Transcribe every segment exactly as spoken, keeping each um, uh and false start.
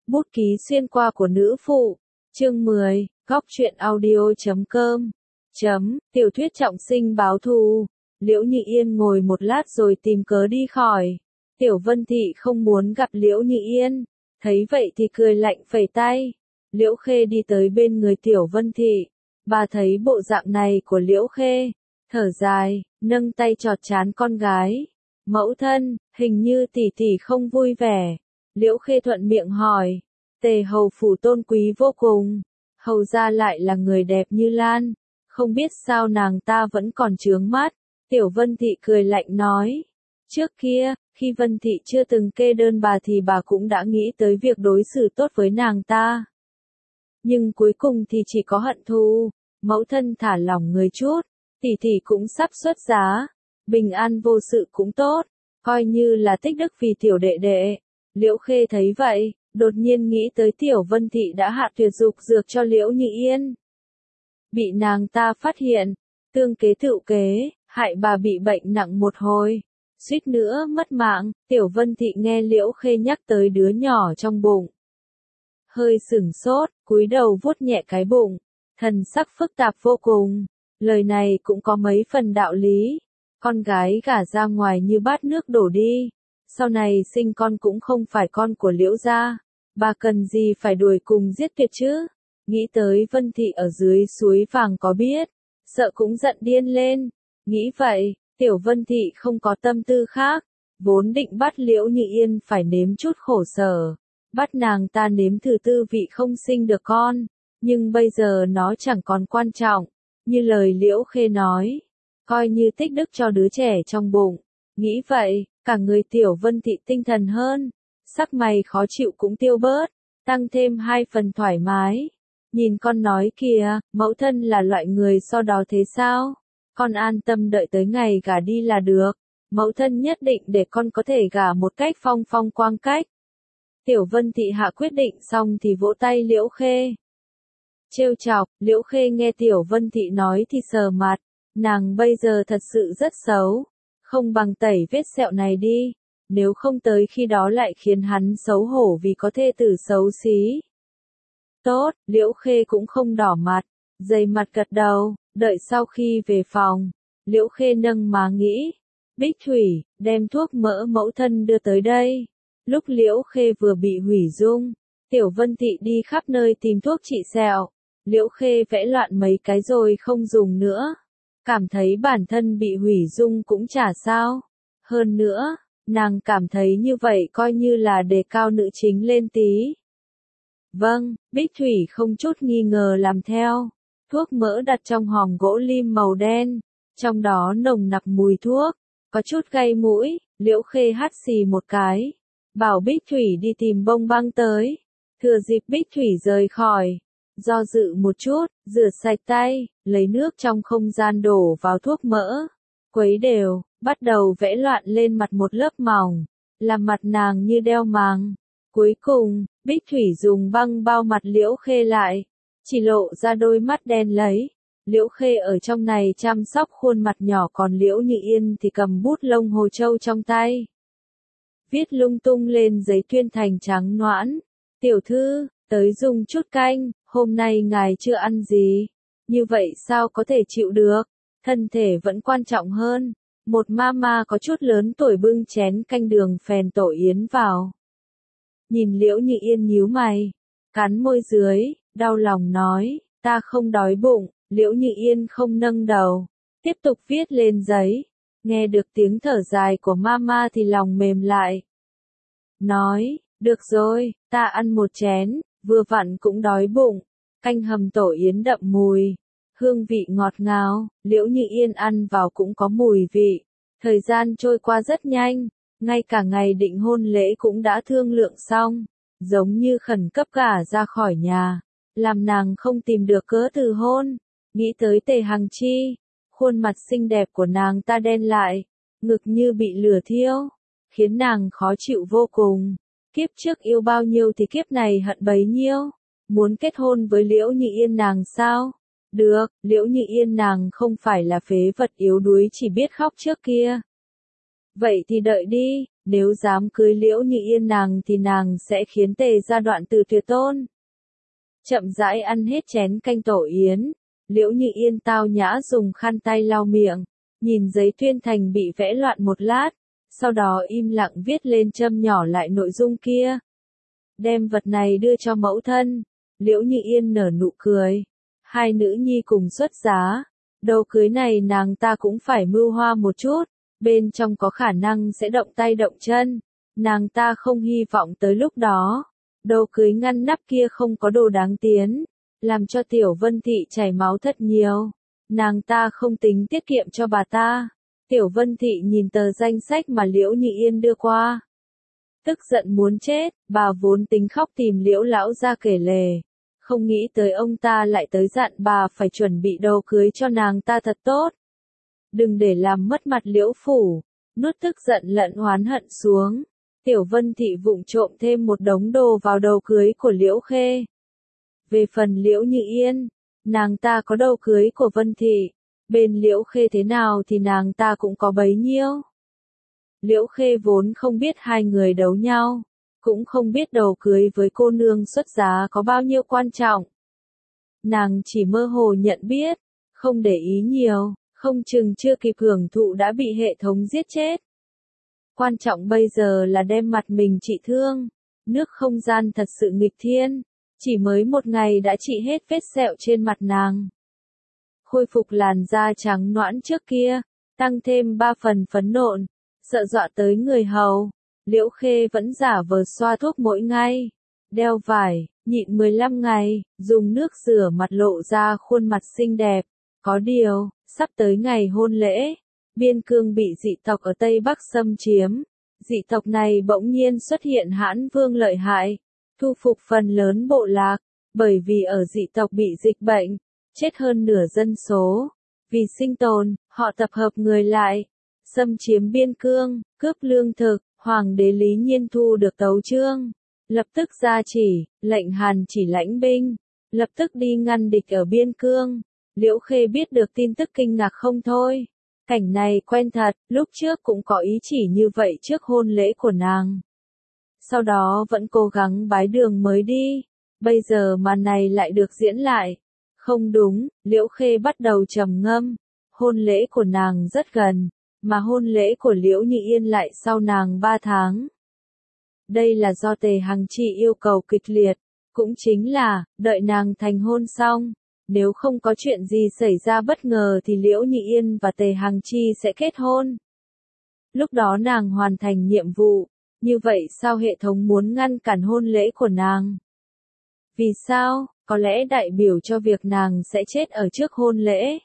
Bút ký xuyên qua của nữ phụ. Chương mười, góc truyện audio chấm com. Chấm, tiểu thuyết trọng sinh báo thù. Liễu Như Yên ngồi một lát rồi tìm cớ đi khỏi. Tiểu Vân Thị không muốn gặp Liễu Như Yên. Thấy vậy thì cười lạnh phẩy tay. Liễu Khê đi tới bên người Tiểu Vân Thị. Bà thấy bộ dạng này của Liễu Khê. Thở dài, nâng tay chọt trán con gái. Mẫu thân, hình như tỷ tỷ không vui vẻ. Liễu Khê thuận miệng hỏi. Tề hầu phủ tôn quý vô cùng. Hầu gia lại là người đẹp như Lan. Không biết sao nàng ta vẫn còn chướng mắt. Tiểu Vân Thị cười lạnh nói. Trước kia, khi Vân Thị chưa từng kê đơn bà thì bà cũng đã nghĩ tới việc đối xử tốt với nàng ta. Nhưng cuối cùng thì chỉ có hận thù. Mẫu thân thả lỏng người chút. Tỷ tỷ cũng sắp xuất giá. Bình an vô sự cũng tốt. Coi như là tích đức vì tiểu đệ đệ. Liễu Khê thấy vậy, đột nhiên nghĩ tới Tiểu Vân Thị đã hạ tuyệt dục dược cho Liễu Như Yên. Bị nàng ta phát hiện, tương kế tựu kế, hại bà bị bệnh nặng một hồi. Suýt nữa mất mạng. Tiểu Vân Thị nghe Liễu Khê nhắc tới đứa nhỏ trong bụng. Hơi sửng sốt, cúi đầu vuốt nhẹ cái bụng. Thần sắc phức tạp vô cùng. Lời này cũng có mấy phần đạo lý. Con gái gả ra ngoài như bát nước đổ đi. Sau này sinh con cũng không phải con của Liễu gia. Bà cần gì phải đuổi cùng giết tuyệt chứ? Nghĩ tới Vân Thị ở dưới suối vàng có biết. Sợ cũng giận điên lên. Nghĩ vậy, Tiểu Vân Thị không có tâm tư khác. Vốn định bắt Liễu Như Yên phải nếm chút khổ sở. Bắt nàng ta nếm thử tư vị không sinh được con. Nhưng bây giờ nó chẳng còn quan trọng. Như lời Liễu Khê nói. Coi như tích đức cho đứa trẻ trong bụng. Nghĩ vậy, cả người Tiểu Vân Thị tinh thần hơn. Sắc mày khó chịu cũng tiêu bớt. Tăng thêm hai phần thoải mái. Nhìn con nói kìa, mẫu thân là loại người so đó thế sao? Con an tâm đợi tới ngày gả đi là được. Mẫu thân nhất định để con có thể gả một cách phong phong quang cách. Tiểu Vân Thị hạ quyết định xong thì vỗ tay Liễu Khê. Trêu chọc, Liễu Khê nghe Tiểu Vân Thị nói thì sờ mặt. Nàng bây giờ thật sự rất xấu. Không bằng tẩy vết sẹo này đi. Nếu không tới khi đó lại khiến hắn xấu hổ vì có thê tử xấu xí. Tốt, Liễu Khê cũng không đỏ mặt. Dày mặt gật đầu, đợi sau khi về phòng. Liễu Khê nâng má nghĩ. Bích Thủy, đem thuốc mỡ mẫu thân đưa tới đây. Lúc Liễu Khê vừa bị hủy dung. Tiểu Vân Thị đi khắp nơi tìm thuốc trị sẹo. Liễu Khê vẽ loạn mấy cái rồi không dùng nữa. Cảm thấy bản thân bị hủy dung cũng chả sao. Hơn nữa, nàng cảm thấy như vậy coi như là đề cao nữ chính lên tí. Vâng, Bích Thủy không chút nghi ngờ làm theo. Thuốc mỡ đặt trong hòm gỗ lim màu đen. Trong đó nồng nặc mùi thuốc. Có chút gây mũi. Liễu Khê hắt xì một cái. Bảo Bích Thủy đi tìm bông băng tới. Thừa dịp Bích Thủy rời khỏi. Do dự một chút, rửa sạch tay, lấy nước trong không gian đổ vào thuốc mỡ. Quấy đều, bắt đầu vẽ loạn lên mặt một lớp mỏng. Làm mặt nàng như đeo màng. Cuối cùng, Bích Thủy dùng băng bao mặt Liễu Khê lại. Chỉ lộ ra đôi mắt đen lấy. Liễu Khê ở trong này chăm sóc khuôn mặt nhỏ, còn Liễu Như Yên thì cầm bút lông hồ châu trong tay. Viết lung tung lên giấy tuyên thành trắng noãn. Tiểu thư, tới dùng chút canh, hôm nay ngài chưa ăn gì. Như vậy sao có thể chịu được? Thân thể vẫn quan trọng hơn. Một mama có chút lớn tuổi bưng chén canh đường phèn tổ yến vào. Nhìn Liễu Như Yên nhíu mày, cắn môi dưới, đau lòng nói, ta không đói bụng. Liễu Như Yên không nâng đầu, tiếp tục viết lên giấy. Nghe được tiếng thở dài của mama thì lòng mềm lại. Nói, được rồi, ta ăn một chén, vừa vặn cũng đói bụng. Canh hầm tổ yến đậm mùi, hương vị ngọt ngào. Liễu Như Yên ăn vào cũng có mùi vị. Thời gian trôi qua rất nhanh, ngay cả ngày định hôn lễ cũng đã thương lượng xong. Giống như khẩn cấp gả ra khỏi nhà, làm nàng không tìm được cớ từ hôn. Nghĩ tới Tề Hằng Chi, khuôn mặt xinh đẹp của nàng ta đen lại, ngực như bị lửa thiêu, khiến nàng khó chịu vô cùng. Kiếp trước yêu bao nhiêu thì kiếp này hận bấy nhiêu. Muốn kết hôn với Liễu Như Yên nàng sao? Được, Liễu Như Yên nàng không phải là phế vật yếu đuối chỉ biết khóc trước kia. Vậy thì đợi đi, Nếu dám cưới Liễu Như Yên nàng thì nàng sẽ khiến Tề gia đoạn tử tuyệt tôn. Chậm rãi ăn hết chén canh tổ yến, Liễu Như Yên tao nhã dùng khăn tay lau miệng, nhìn giấy tuyên thành bị vẽ loạn một lát, sau đó im lặng viết lên châm nhỏ lại nội dung kia. Đem vật này đưa cho mẫu thân, Liễu Như Yên nở nụ cười. Hai nữ nhi cùng xuất giá, đầu cưới này nàng ta cũng phải mưu hoa một chút, bên trong có khả năng sẽ động tay động chân, nàng ta không hy vọng tới lúc đó. Đầu cưới ngăn nắp kia không có đồ đáng tiến, làm cho Tiểu Vân Thị chảy máu thật nhiều. Nàng ta không tính tiết kiệm cho bà ta. Tiểu Vân Thị nhìn tờ danh sách mà Liễu Như Yên đưa qua. Tức giận muốn chết, bà vốn tính khóc tìm Liễu lão ra kể lể. Không nghĩ tới ông ta lại tới dặn bà phải chuẩn bị đồ cưới cho nàng ta thật tốt. Đừng để làm mất mặt Liễu phủ, nuốt tức giận lẫn oán hận xuống. Tiểu Vân Thị vụng trộm thêm một đống đồ vào đầu cưới của Liễu Khê. Về phần Liễu Như Yên, nàng ta có đầu cưới của Vân Thị, bên Liễu Khê thế nào thì nàng ta cũng có bấy nhiêu. Liễu Khê vốn không biết hai người đấu nhau, cũng không biết đầu cưới với cô nương xuất giá có bao nhiêu quan trọng. Nàng chỉ mơ hồ nhận biết, không để ý nhiều, không chừng chưa kịp hưởng thụ đã bị hệ thống giết chết. Quan trọng bây giờ là đem mặt mình trị thương. Nước không gian thật sự nghịch thiên, chỉ mới một ngày đã trị hết vết sẹo trên mặt nàng. Khôi phục làn da trắng nõn trước kia, tăng thêm ba phần phấn nộn, sợ dọa tới người hầu. Liễu Khê vẫn giả vờ xoa thuốc mỗi ngày, đeo vải, nhịn mười lăm ngày, dùng nước rửa mặt lộ ra khuôn mặt xinh đẹp. Có điều, sắp tới ngày hôn lễ, Biên Cương bị dị tộc ở Tây Bắc xâm chiếm. Dị tộc này bỗng nhiên xuất hiện hãn vương lợi hại, thu phục phần lớn bộ lạc, bởi vì ở dị tộc bị dịch bệnh, chết hơn nửa dân số. Vì sinh tồn, họ tập hợp người lại, xâm chiếm Biên Cương, cướp lương thực. Hoàng đế Lý Nhiên thu được tấu chương, lập tức ra chỉ, lệnh Hàn chỉ lãnh binh, lập tức đi ngăn địch ở Biên Cương. Liễu Khê biết được tin tức kinh ngạc không thôi. Cảnh này quen thật, lúc trước cũng có ý chỉ như vậy trước hôn lễ của nàng. Sau đó vẫn cố gắng bái đường mới đi. Bây giờ màn này lại được diễn lại. Không đúng, Liễu Khê bắt đầu trầm ngâm. Hôn lễ của nàng rất gần, mà hôn lễ của Liễu Như Yên lại sau nàng ba tháng. Đây là do Tề Hằng Chi yêu cầu kịch liệt, cũng chính là, đợi nàng thành hôn xong. Nếu không có chuyện gì xảy ra bất ngờ thì Liễu Như Yên và Tề Hằng Chi sẽ kết hôn. Lúc đó nàng hoàn thành nhiệm vụ, như vậy sao hệ thống muốn ngăn cản hôn lễ của nàng? Vì sao? Có lẽ đại biểu cho việc nàng sẽ chết ở trước hôn lễ.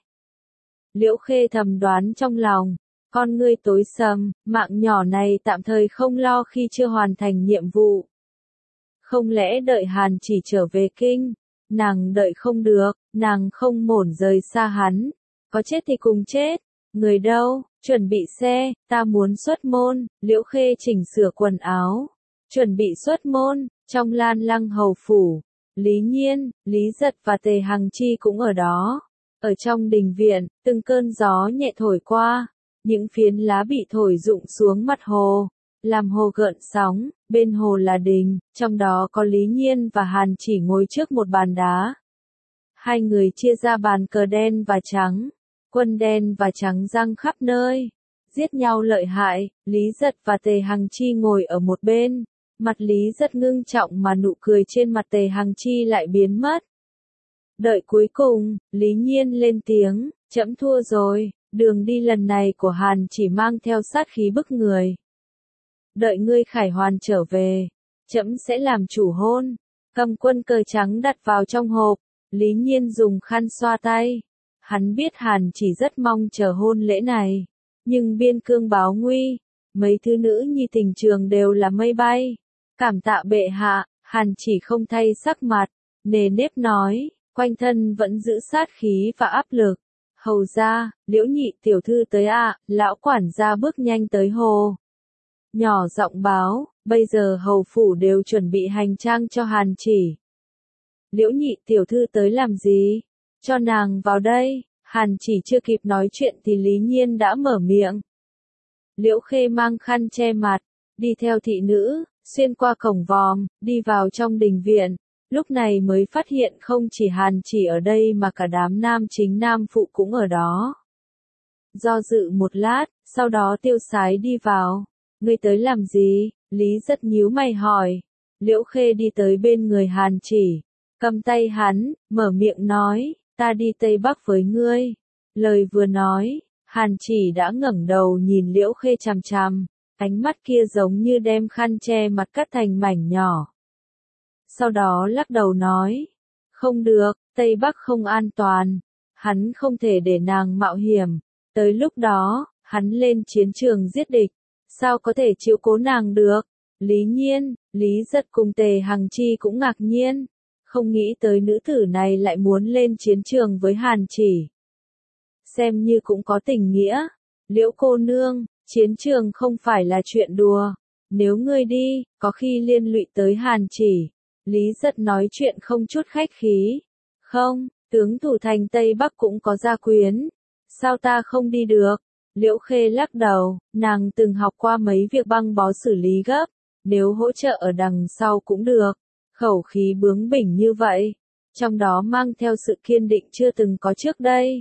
Liễu Khê thầm đoán trong lòng, con ngươi tối sầm, mạng nhỏ này tạm thời không lo khi chưa hoàn thành nhiệm vụ. Không lẽ đợi Hàn chỉ trở về kinh? Nàng đợi không được, nàng không mổn rời xa hắn. Có chết thì cùng chết. Người đâu? Chuẩn bị xe, ta muốn xuất môn. Liễu Khê chỉnh sửa quần áo. Chuẩn bị xuất môn, trong Lan Lăng hầu phủ. Lý Nhiên, Lý Giật và Tề Hằng Chi cũng ở đó. Ở trong đình viện, từng cơn gió nhẹ thổi qua. Những phiến lá bị thổi rụng xuống mặt hồ. Làm hồ gợn sóng, bên hồ là đình, trong đó có Lý Nhiên và Hàn chỉ ngồi trước một bàn đá. Hai người chia ra bàn cờ đen và trắng, quân đen và trắng giăng khắp nơi, giết nhau lợi hại. Lý Giật và Tề Hằng Chi ngồi ở một bên, mặt Lý Giật ngưng trọng mà nụ cười trên mặt Tề Hằng Chi lại biến mất. Đợi cuối cùng, Lý Nhiên lên tiếng, trẫm thua rồi, đường đi lần này của Hàn chỉ mang theo sát khí bức người. Đợi ngươi khải hoàn trở về, trẫm sẽ làm chủ hôn. Cầm quân cờ trắng đặt vào trong hộp, Lý Nhiên dùng khăn xoa tay. Hắn biết Hàn chỉ rất mong chờ hôn lễ này, nhưng Biên Cương báo nguy, mấy thứ nữ nhi tình trường đều là mây bay. Cảm tạ bệ hạ, Hàn chỉ không thay sắc mặt, nề nếp nói, quanh thân vẫn giữ sát khí và áp lực. Hầu gia, Liễu nhị tiểu thư tới ạ, à, lão quản gia bước nhanh tới hồ. Nhỏ giọng báo, bây giờ hầu phủ đều chuẩn bị hành trang cho Hàn chỉ. Liễu nhị tiểu thư tới làm gì? Cho nàng vào đây. Hàn chỉ chưa kịp nói chuyện thì Lý Nhiên đã mở miệng. Liễu Khê mang khăn che mặt, đi theo thị nữ, xuyên qua cổng vòm, đi vào trong đình viện, lúc này mới phát hiện không chỉ Hàn Chỉ ở đây mà cả đám nam chính nam phụ cũng ở đó. Do dự một lát, sau đó Tiêu Sái đi vào. Ngươi tới làm gì? Lý rất nhíu mày hỏi. Liễu Khê đi tới bên người Hàn Chỉ, cầm tay hắn, mở miệng nói, ta đi Tây Bắc với ngươi. Lời vừa nói, Hàn Chỉ đã ngẩng đầu nhìn Liễu Khê chằm chằm, ánh mắt kia giống như đem khăn che mặt cắt thành mảnh nhỏ. Sau đó lắc đầu nói, không được, Tây Bắc không an toàn, hắn không thể để nàng mạo hiểm, tới lúc đó, hắn lên chiến trường giết địch, sao có thể chịu cố nàng được. Lý Nhiên, Lý Giật cùng Tề Hằng Chi cũng ngạc nhiên, không nghĩ tới nữ tử này lại muốn lên chiến trường với Hàn Chỉ. Xem như cũng có tình nghĩa, Liễu cô nương, chiến trường không phải là chuyện đùa, nếu ngươi đi, có khi liên lụy tới Hàn Chỉ. Lý Giật nói chuyện không chút khách khí, không, tướng thủ thành Tây Bắc cũng có gia quyến, sao ta không đi được? Liễu Khê lắc đầu, nàng từng học qua mấy việc băng bó xử lý gấp, nếu hỗ trợ ở đằng sau cũng được. Khẩu khí bướng bỉnh như vậy, trong đó mang theo sự kiên định chưa từng có trước đây.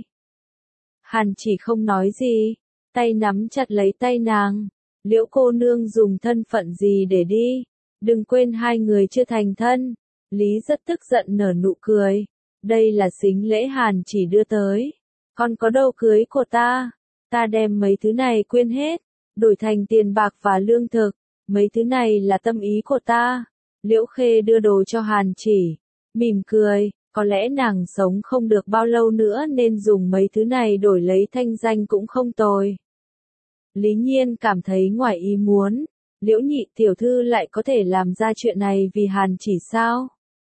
Hàn Chỉ không nói gì, tay nắm chặt lấy tay nàng. Liễu cô nương dùng thân phận gì để đi? Đừng quên hai người chưa thành thân. Lý rất tức giận nở nụ cười. Đây là sính lễ Hàn Chỉ đưa tới. Còn có đâu cưới của ta? Ta đem mấy thứ này quên hết, đổi thành tiền bạc và lương thực. Mấy thứ này là tâm ý của ta. Liễu Khê đưa đồ cho Hàn Chỉ, mỉm cười, có lẽ nàng sống không được bao lâu nữa nên dùng mấy thứ này đổi lấy thanh danh cũng không tồi. Lý Nhiên cảm thấy ngoài ý muốn, Liễu nhị tiểu thư lại có thể làm ra chuyện này vì Hàn Chỉ sao?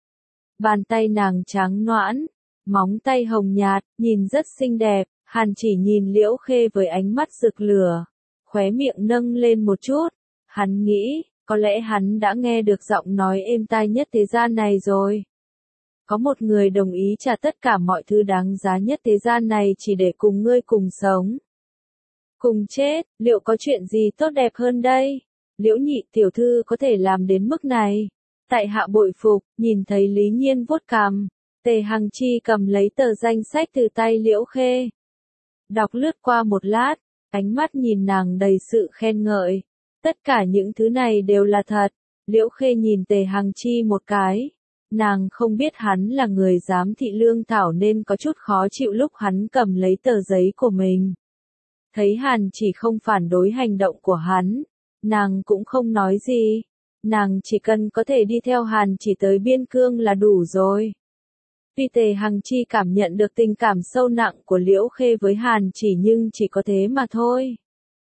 Bàn tay nàng trắng nõn, móng tay hồng nhạt, nhìn rất xinh đẹp. Hàn Chỉ nhìn Liễu Khê với ánh mắt rực lửa, khóe miệng nâng lên một chút. Hắn nghĩ, có lẽ hắn đã nghe được giọng nói êm tai nhất thế gian này rồi. Có một người đồng ý trả tất cả mọi thứ đáng giá nhất thế gian này chỉ để cùng ngươi cùng sống. Cùng chết, liệu có chuyện gì tốt đẹp hơn đây? Liễu nhị tiểu thư có thể làm đến mức này. Tại hạ bội phục, nhìn thấy Lý Nhiên vuốt cằm, Tề Hằng Chi cầm lấy tờ danh sách từ tay Liễu Khê. Đọc lướt qua một lát, ánh mắt nhìn nàng đầy sự khen ngợi. Tất cả những thứ này đều là thật. Liễu Khê nhìn Tề Hằng Chi một cái. Nàng không biết hắn là người giám thị lương thảo nên có chút khó chịu lúc hắn cầm lấy tờ giấy của mình. Thấy Hàn Chỉ không phản đối hành động của hắn, nàng cũng không nói gì. Nàng chỉ cần có thể đi theo Hàn Chỉ tới biên cương là đủ rồi. Tuy Tề Hằng Chi cảm nhận được tình cảm sâu nặng của Liễu Khê với Hàn Chỉ nhưng chỉ có thế mà thôi.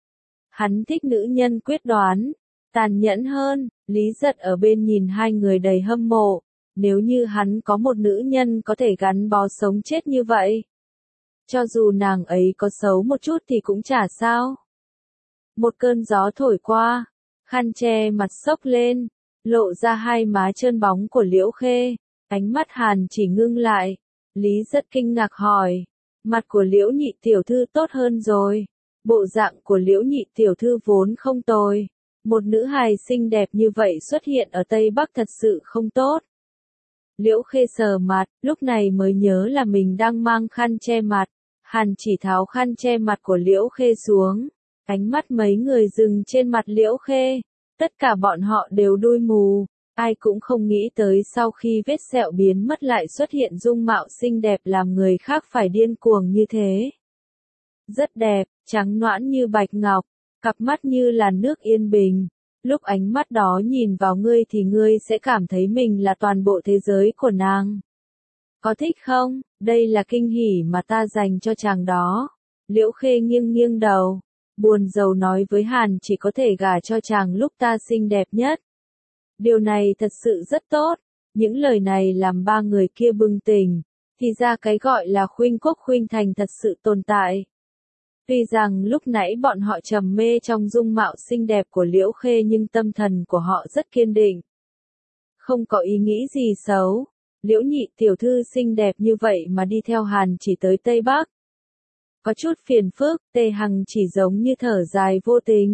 Hắn thích nữ nhân quyết đoán, tàn nhẫn hơn. Lý Giật ở bên nhìn hai người đầy hâm mộ. Nếu như hắn có một nữ nhân có thể gắn bó sống chết như vậy, cho dù nàng ấy có xấu một chút thì cũng chả sao. Một cơn gió thổi qua, khăn che mặt xốc lên, lộ ra hai má trơn bóng của Liễu Khê. Ánh mắt Hàn Chỉ ngưng lại. Lý rất kinh ngạc hỏi, mặt của Liễu nhị tiểu thư tốt hơn rồi. Bộ dạng của Liễu nhị tiểu thư vốn không tồi. Một nữ hài xinh đẹp như vậy xuất hiện ở Tây Bắc thật sự không tốt. Liễu Khê sờ mặt, lúc này mới nhớ là mình đang mang khăn che mặt. Hàn Chỉ tháo khăn che mặt của Liễu Khê xuống. Ánh mắt mấy người dừng trên mặt Liễu Khê. Tất cả bọn họ đều đuôi mù. Ai cũng không nghĩ tới sau khi vết sẹo biến mất lại xuất hiện dung mạo xinh đẹp làm người khác phải điên cuồng như thế. Rất đẹp, trắng nõn như bạch ngọc, cặp mắt như là nước yên bình. Lúc ánh mắt đó nhìn vào ngươi thì ngươi sẽ cảm thấy mình là toàn bộ thế giới của nàng. Có thích không? Đây là kinh hỉ mà ta dành cho chàng đó. Liễu Khê nghiêng nghiêng đầu, buồn rầu nói với Hàn Chỉ có thể gả cho chàng lúc ta xinh đẹp nhất. Điều này thật sự rất tốt. Những lời này làm ba người kia bừng tỉnh. Thì ra cái gọi là khuynh quốc khuynh thành thật sự tồn tại. Tuy rằng lúc nãy bọn họ trầm mê trong dung mạo xinh đẹp của Liễu Khê nhưng tâm thần của họ rất kiên định. Không có ý nghĩ gì xấu. Liễu nhị tiểu thư xinh đẹp như vậy mà đi theo Hàn Chỉ tới Tây Bắc. Có chút phiền phức, Tề Hằng Chỉ giống như thở dài vô tình.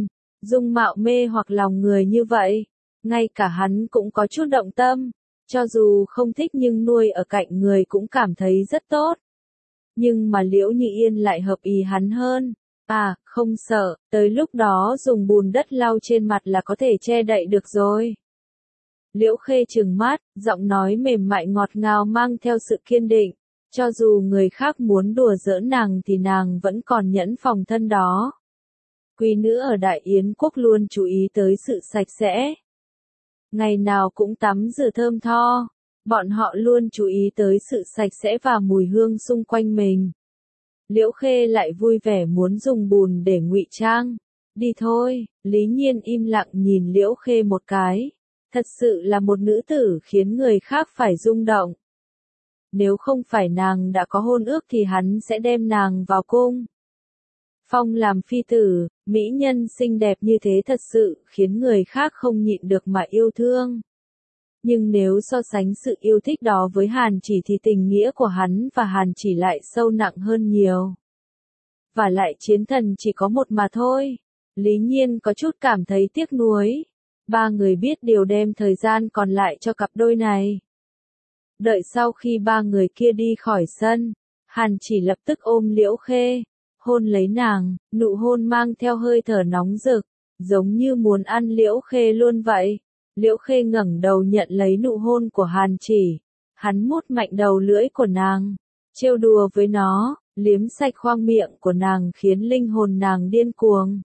dung mạo mê hoặc lòng người như vậy, ngay cả hắn cũng có chút động tâm, cho dù không thích nhưng nuôi ở cạnh người cũng cảm thấy rất tốt. Nhưng mà Liễu Như Yên lại hợp ý hắn hơn. À, không sợ, tới lúc đó dùng bùn đất lau trên mặt là có thể che đậy được rồi. Liễu Khê trừng mắt, giọng nói mềm mại ngọt ngào mang theo sự kiên định. Cho dù người khác muốn đùa giỡn nàng thì nàng vẫn còn nhẫn phòng thân đó. Quý nữ ở Đại Yến Quốc luôn chú ý tới sự sạch sẽ. Ngày nào cũng tắm rửa thơm tho. Bọn họ luôn chú ý tới sự sạch sẽ và mùi hương xung quanh mình. Liễu Khê lại vui vẻ muốn dùng bùn để ngụy trang. Đi thôi, Lý Nhiên im lặng nhìn Liễu Khê một cái. Thật sự là một nữ tử khiến người khác phải rung động. Nếu không phải nàng đã có hôn ước thì hắn sẽ đem nàng vào cung. Phong làm phi tử, mỹ nhân xinh đẹp như thế thật sự khiến người khác không nhịn được mà yêu thương. Nhưng nếu so sánh sự yêu thích đó với Hàn Chỉ thì tình nghĩa của hắn và Hàn Chỉ lại sâu nặng hơn nhiều. Và lại chiến thần chỉ có một mà thôi. Lý Nhiên có chút cảm thấy tiếc nuối. Ba người biết điều đem thời gian còn lại cho cặp đôi này. Đợi sau khi ba người kia đi khỏi sân, Hàn Chỉ lập tức ôm Liễu Khê, hôn lấy nàng, nụ hôn mang theo hơi thở nóng rực, giống như muốn ăn Liễu Khê luôn vậy. Liễu Khê ngẩng đầu nhận lấy nụ hôn của Hàn Chỉ, hắn mút mạnh đầu lưỡi của nàng, trêu đùa với nó, liếm sạch khoang miệng của nàng khiến linh hồn nàng điên cuồng.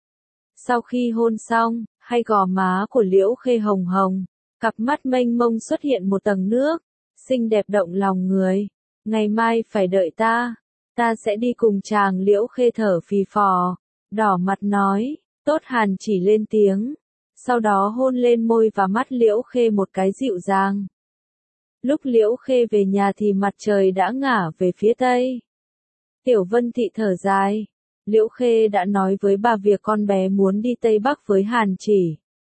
Sau khi hôn xong, hai gò má của Liễu Khê hồng hồng, cặp mắt mênh mông xuất hiện một tầng nước, xinh đẹp động lòng người. Ngày mai phải đợi ta, ta sẽ đi cùng chàng. Liễu Khê thở phì phò, đỏ mặt nói, tốt. Hàn Chỉ lên tiếng, sau đó hôn lên môi và mắt Liễu Khê một cái dịu dàng. Lúc Liễu Khê về nhà thì mặt trời đã ngả về phía tây. Tiểu Vân Thị thở dài, Liễu Khê đã nói với bà việc con bé muốn đi Tây Bắc với Hàn Chỉ.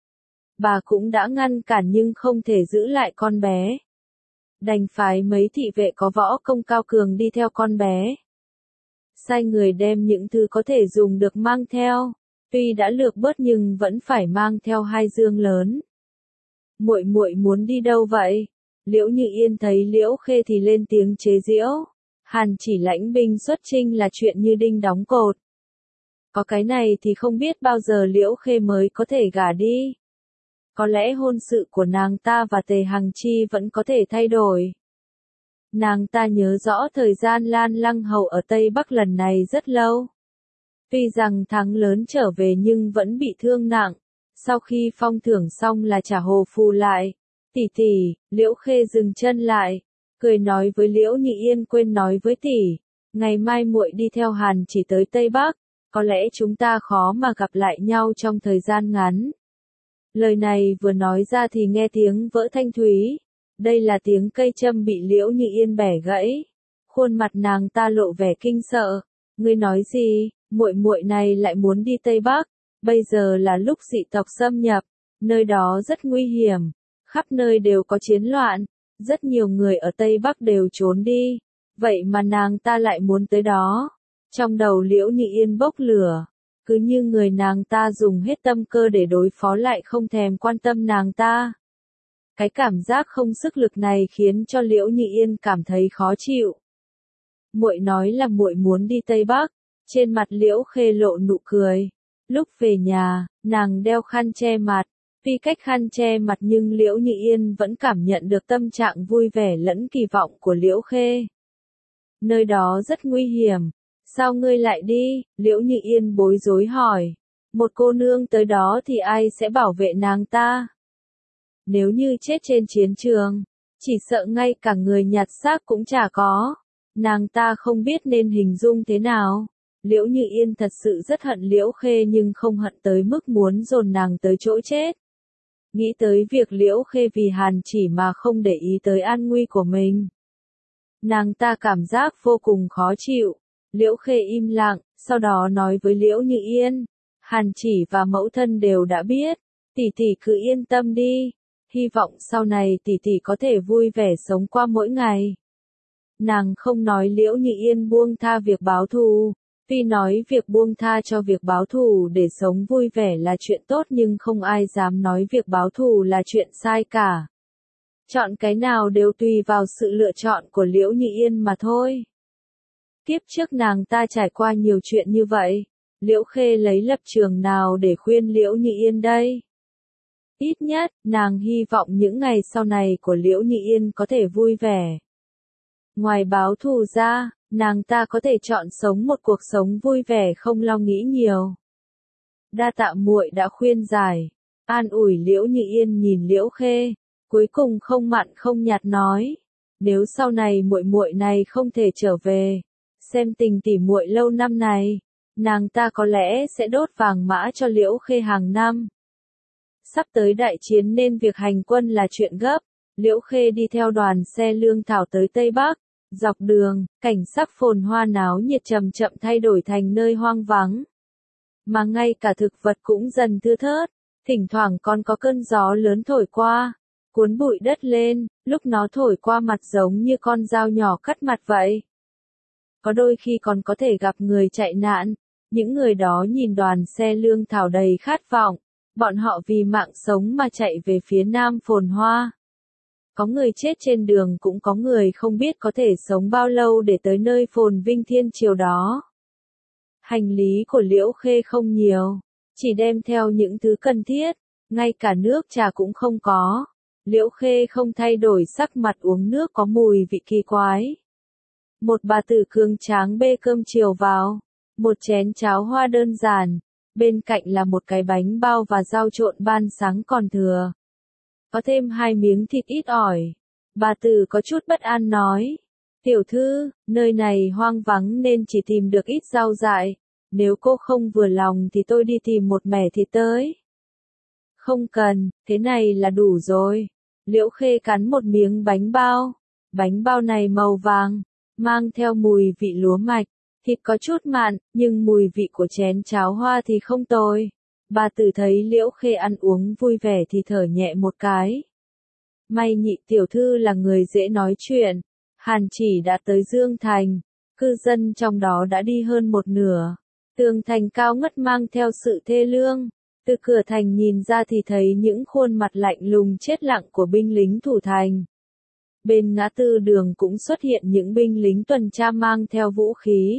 Bà cũng đã ngăn cản nhưng không thể giữ lại con bé. Đành phái mấy thị vệ có võ công cao cường đi theo con bé. Sai người đem những thứ có thể dùng được mang theo, tuy đã lược bớt nhưng vẫn phải mang theo hai dương lớn. Muội muội muốn đi đâu vậy? Liễu Như Yên thấy Liễu Khê thì lên tiếng chế giễu. Hàn Chỉ lãnh binh xuất chinh là chuyện như đinh đóng cột. Có cái này thì không biết bao giờ Liễu Khê mới có thể gả đi. Có lẽ hôn sự của nàng ta và Tề Hằng Chi vẫn có thể thay đổi. Nàng ta nhớ rõ thời gian Lan Lăng Hầu ở Tây Bắc lần này rất lâu. Tuy rằng thắng lớn trở về nhưng vẫn bị thương nặng. Sau khi phong thưởng xong là trả hồ phù lại. Tỷ tỷ, Liễu Khê dừng chân lại, cười nói với Liễu Như Yên, quên nói với tỷ, ngày mai muội đi theo Hàn Chỉ tới Tây Bắc, có lẽ chúng ta khó mà gặp lại nhau trong thời gian ngắn. Lời này vừa nói ra thì nghe tiếng vỡ thanh thúy. Đây là tiếng cây châm bị Liễu Như Yên bẻ gãy. Khuôn mặt nàng ta lộ vẻ kinh sợ. Ngươi nói gì? Muội muội này lại muốn đi Tây Bắc? Bây giờ là lúc dị tộc xâm nhập, nơi đó rất nguy hiểm, khắp nơi đều có chiến loạn, rất nhiều người ở Tây Bắc đều trốn đi. Vậy mà nàng ta lại muốn tới đó. Trong đầu Liễu Như Yên bốc lửa. Cứ như người nàng ta dùng hết tâm cơ để đối phó lại không thèm quan tâm nàng ta. Cái cảm giác không sức lực này khiến cho Liễu Như Yên cảm thấy khó chịu. Muội nói là muội muốn đi Tây Bắc, trên mặt Liễu Khê lộ nụ cười. Lúc về nhà, nàng đeo khăn che mặt, tuy cách khăn che mặt nhưng Liễu Như Yên vẫn cảm nhận được tâm trạng vui vẻ lẫn kỳ vọng của Liễu Khê. Nơi đó rất nguy hiểm. Sao ngươi lại đi? Liễu Như Yên bối rối hỏi. Một cô nương tới đó thì ai sẽ bảo vệ nàng ta? Nếu như chết trên chiến trường, chỉ sợ ngay cả người nhặt xác cũng chả có. Nàng ta không biết nên hình dung thế nào. Liễu Như Yên thật sự rất hận Liễu Khê nhưng không hận tới mức muốn dồn nàng tới chỗ chết. Nghĩ tới việc Liễu Khê vì Hàn Chỉ mà không để ý tới an nguy của mình. Nàng ta cảm giác vô cùng khó chịu. Liễu Khê im lặng, sau đó nói với Liễu Như Yên. Hàn Chỉ và mẫu thân đều đã biết. Tỷ tỷ cứ yên tâm đi. Hy vọng sau này tỷ tỷ có thể vui vẻ sống qua mỗi ngày. Nàng không nói Liễu Như Yên buông tha việc báo thù. Tuy nói việc buông tha cho việc báo thù để sống vui vẻ là chuyện tốt nhưng không ai dám nói việc báo thù là chuyện sai cả. Chọn cái nào đều tùy vào sự lựa chọn của Liễu Nhị Yên mà thôi. Kiếp trước nàng ta trải qua nhiều chuyện như vậy, Liễu Khê lấy lập trường nào để khuyên Liễu Nhị Yên đây? Ít nhất, nàng hy vọng những ngày sau này của Liễu Nhị Yên có thể vui vẻ. Ngoài báo thù ra, nàng ta có thể chọn sống một cuộc sống vui vẻ không lo nghĩ nhiều. Đa tạ muội đã khuyên giải, an ủi Liễu Nhị Yên nhìn Liễu Khê, cuối cùng không mặn không nhạt nói, nếu sau này muội muội này không thể trở về, xem tình tỉ muội lâu năm này, nàng ta có lẽ sẽ đốt vàng mã cho Liễu Khê hàng năm. Sắp tới đại chiến nên việc hành quân là chuyện gấp, Liễu Khê đi theo đoàn xe lương thảo tới Tây Bắc, dọc đường, cảnh sắc phồn hoa náo nhiệt chậm chậm thay đổi thành nơi hoang vắng. Mà ngay cả thực vật cũng dần thưa thớt, thỉnh thoảng còn có cơn gió lớn thổi qua, cuốn bụi đất lên, lúc nó thổi qua mặt giống như con dao nhỏ cắt mặt vậy. Có đôi khi còn có thể gặp người chạy nạn, những người đó nhìn đoàn xe lương thảo đầy khát vọng, bọn họ vì mạng sống mà chạy về phía nam phồn hoa. Có người chết trên đường cũng có người không biết có thể sống bao lâu để tới nơi phồn vinh thiên triều đó. Hành lý của Liễu Khê không nhiều, chỉ đem theo những thứ cần thiết, ngay cả nước trà cũng không có. Liễu Khê không thay đổi sắc mặt uống nước có mùi vị kỳ quái. Một bà tử cường tráng bê cơm chiều vào, một chén cháo hoa đơn giản, bên cạnh là một cái bánh bao và rau trộn ban sáng còn thừa. Có thêm hai miếng thịt ít ỏi. Bà tử có chút bất an nói, tiểu thư, nơi này hoang vắng nên chỉ tìm được ít rau dại, nếu cô không vừa lòng thì tôi đi tìm một mẻ thịt tới. Không cần, thế này là đủ rồi. Liễu Khê cắn một miếng bánh bao, bánh bao này màu vàng, mang theo mùi vị lúa mạch, thịt có chút mặn, nhưng mùi vị của chén cháo hoa thì không tồi. Bà tử thấy Liễu Khê ăn uống vui vẻ thì thở nhẹ một cái. May nhị tiểu thư là người dễ nói chuyện, Hàn Chỉ đã tới Dương Thành, cư dân trong đó đã đi hơn một nửa. Tường thành cao ngất mang theo sự thê lương, từ cửa thành nhìn ra thì thấy những khuôn mặt lạnh lùng chết lặng của binh lính thủ thành. Bên ngã tư đường cũng xuất hiện những binh lính tuần tra mang theo vũ khí.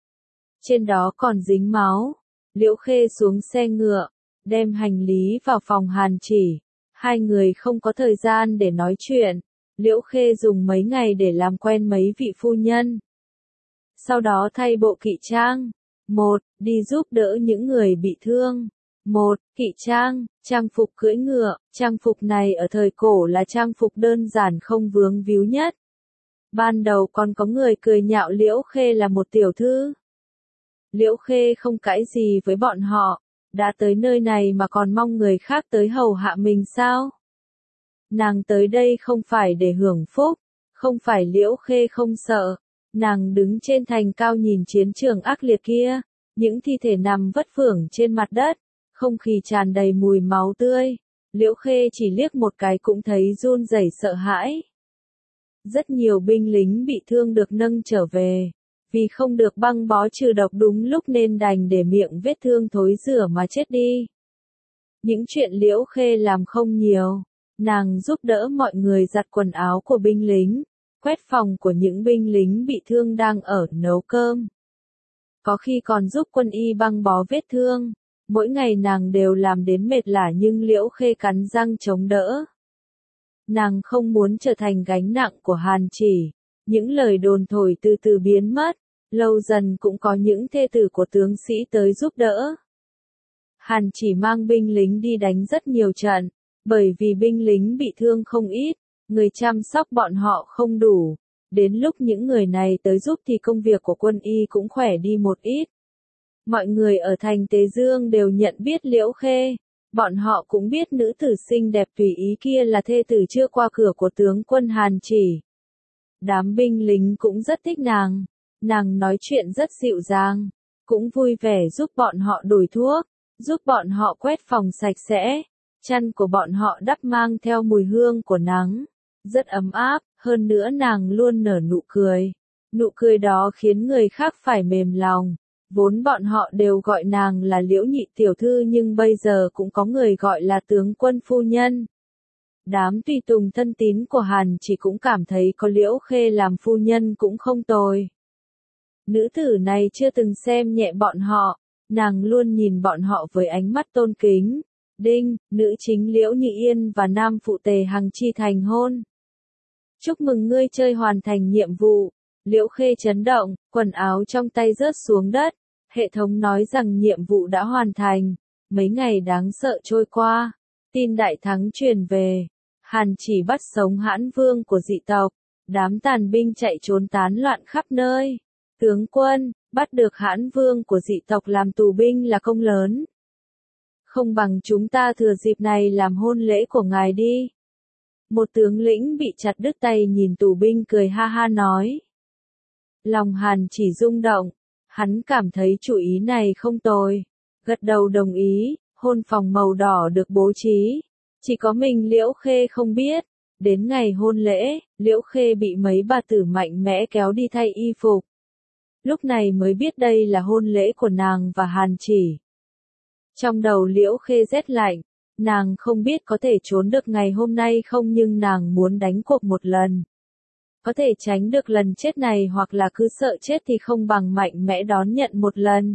Trên đó còn dính máu. Liễu Khê xuống xe ngựa, đem hành lý vào phòng Hàn Chỉ. Hai người không có thời gian để nói chuyện. Liễu Khê dùng mấy ngày để làm quen mấy vị phu nhân. Sau đó thay bộ kỵ trang. Một, đi giúp đỡ những người bị thương. Một, kỵ trang, trang phục cưỡi ngựa. Trang phục này ở thời cổ là trang phục đơn giản không vướng víu nhất. Ban đầu còn có người cười nhạo Liễu Khê là một tiểu thư. Liễu Khê không cãi gì với bọn họ, đã tới nơi này mà còn mong người khác tới hầu hạ mình sao? Nàng tới đây không phải để hưởng phúc, không phải Liễu Khê không sợ, nàng đứng trên thành cao nhìn chiến trường ác liệt kia, những thi thể nằm vất phưởng trên mặt đất, không khí tràn đầy mùi máu tươi, Liễu Khê chỉ liếc một cái cũng thấy run rẩy sợ hãi. Rất nhiều binh lính bị thương được nâng trở về. Vì không được băng bó trừ độc đúng lúc nên đành để miệng vết thương thối rữa mà chết đi. Những chuyện Liễu Khê làm không nhiều, nàng giúp đỡ mọi người giặt quần áo của binh lính, quét phòng của những binh lính bị thương đang ở nấu cơm. Có khi còn giúp quân y băng bó vết thương, mỗi ngày nàng đều làm đến mệt lả nhưng Liễu Khê cắn răng chống đỡ. Nàng không muốn trở thành gánh nặng của Hàn Chỉ. Những lời đồn thổi từ từ biến mất, lâu dần cũng có những thê tử của tướng sĩ tới giúp đỡ. Hàn Chỉ mang binh lính đi đánh rất nhiều trận, bởi vì binh lính bị thương không ít, người chăm sóc bọn họ không đủ. Đến lúc những người này tới giúp thì công việc của quân y cũng khỏe đi một ít. Mọi người ở thành Tế Dương đều nhận biết Liễu Khê, bọn họ cũng biết nữ tử xinh đẹp tùy ý kia là thê tử chưa qua cửa của tướng quân Hàn Chỉ. Đám binh lính cũng rất thích nàng, nàng nói chuyện rất dịu dàng, cũng vui vẻ giúp bọn họ đổi thuốc, giúp bọn họ quét phòng sạch sẽ, chăn của bọn họ đắp mang theo mùi hương của nắng, rất ấm áp, hơn nữa nàng luôn nở nụ cười, nụ cười đó khiến người khác phải mềm lòng, Vốn bọn họ đều gọi nàng là Liễu nhị tiểu thư nhưng bây giờ cũng có người gọi là tướng quân phu nhân. Đám tùy tùng thân tín của Hàn Chỉ cũng cảm thấy có Liễu Khê làm phu nhân cũng không tồi. Nữ tử này chưa từng xem nhẹ bọn họ, nàng luôn nhìn bọn họ với ánh mắt tôn kính. Đinh, nữ chính Liễu Nhị Yên và nam phụ Tề Hằng Chi thành hôn. Chúc mừng ngươi chơi hoàn thành nhiệm vụ. Liễu Khê chấn động, quần áo trong tay rớt xuống đất. Hệ thống nói rằng nhiệm vụ đã hoàn thành. Mấy ngày đáng sợ trôi qua. Tin đại thắng truyền về. Hàn Chỉ bắt sống Hãn Vương của dị tộc. Đám tàn binh chạy trốn tán loạn khắp nơi. Tướng quân, bắt được Hãn Vương của dị tộc làm tù binh là công lớn. Không bằng chúng ta thừa dịp này làm hôn lễ của ngài đi. Một tướng lĩnh bị chặt đứt tay nhìn tù binh cười ha ha nói. Lòng Hàn Chỉ rung động, hắn cảm thấy chủ ý này không tồi. Gật đầu đồng ý, hôn phòng màu đỏ được bố trí. Chỉ có mình Liễu Khê không biết. Đến ngày hôn lễ, Liễu Khê bị mấy bà tử mạnh mẽ kéo đi thay y phục. Lúc này mới biết đây là hôn lễ của nàng và Hàn Chỉ. Trong đầu Liễu Khê rét lạnh, nàng không biết có thể trốn được ngày hôm nay không nhưng nàng muốn đánh cuộc một lần. Có thể tránh được lần chết này hoặc là cứ sợ chết thì không bằng mạnh mẽ đón nhận một lần.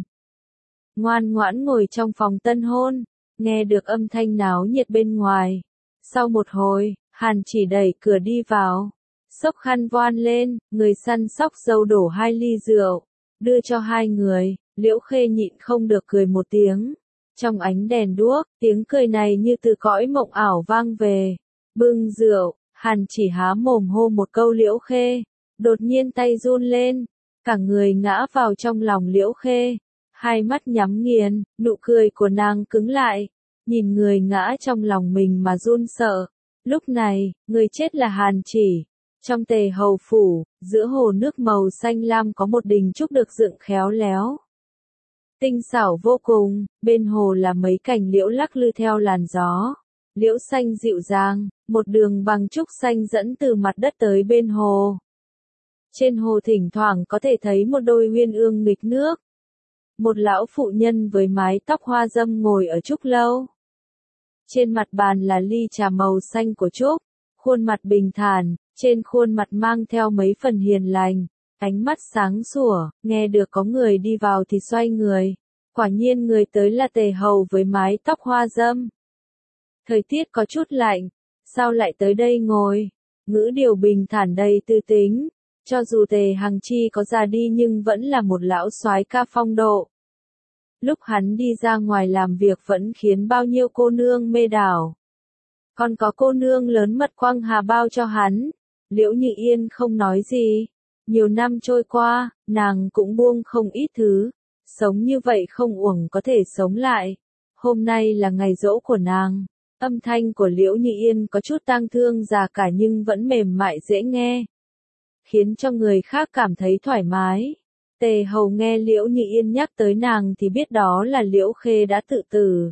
Ngoan ngoãn ngồi trong phòng tân hôn, nghe được âm thanh náo nhiệt bên ngoài. Sau một hồi, Hàn Chỉ đẩy cửa đi vào. Xốc khăn voan lên, người săn sóc dâu đổ hai ly rượu, đưa cho hai người. Liễu Khê nhịn không được cười một tiếng. Trong ánh đèn đuốc, tiếng cười này như từ cõi mộng ảo vang về. Bưng rượu, Hàn Chỉ há mồm hô một câu Liễu Khê. Đột nhiên tay run lên, cả người ngã vào trong lòng Liễu Khê. Hai mắt nhắm nghiền, nụ cười của nàng cứng lại. Nhìn người ngã trong lòng mình mà run sợ. Lúc này, người chết là Hàn Chỉ. Trong Tề hầu phủ, giữa hồ nước màu xanh lam có một đình trúc được dựng khéo léo. Tinh xảo vô cùng, bên hồ là mấy cành liễu lắc lư theo làn gió. Liễu xanh dịu dàng, một đường bằng trúc xanh dẫn từ mặt đất tới bên hồ. Trên hồ thỉnh thoảng có thể thấy một đôi uyên ương nghịch nước. Một lão phụ nhân với mái tóc hoa dâm ngồi ở trúc lâu. Trên mặt bàn là ly trà màu xanh của trúc, khuôn mặt bình thản, trên khuôn mặt mang theo mấy phần hiền lành. Ánh mắt sáng sủa, nghe được có người đi vào thì xoay người. Quả nhiên người tới là Tề hầu với mái tóc hoa dâm. Thời tiết có chút lạnh, sao lại tới đây ngồi? Ngữ điệu bình thản đầy tư tính. Cho dù Tề Hằng Chi có già đi nhưng vẫn là một lão soái ca phong độ. Lúc hắn đi ra ngoài làm việc vẫn khiến bao nhiêu cô nương mê đảo. Còn có cô nương lớn mật quăng hà bao cho hắn. Liễu Như Yên không nói gì. Nhiều năm trôi qua, nàng cũng buông không ít thứ. Sống như vậy không uổng có thể sống lại. Hôm nay là ngày giỗ của nàng. Âm thanh của Liễu Như Yên có chút tang thương già cả nhưng vẫn mềm mại dễ nghe. Khiến cho người khác cảm thấy thoải mái. Tề hầu nghe Liễu Như Yên nhắc tới nàng thì biết đó là Liễu Khê đã tự tử.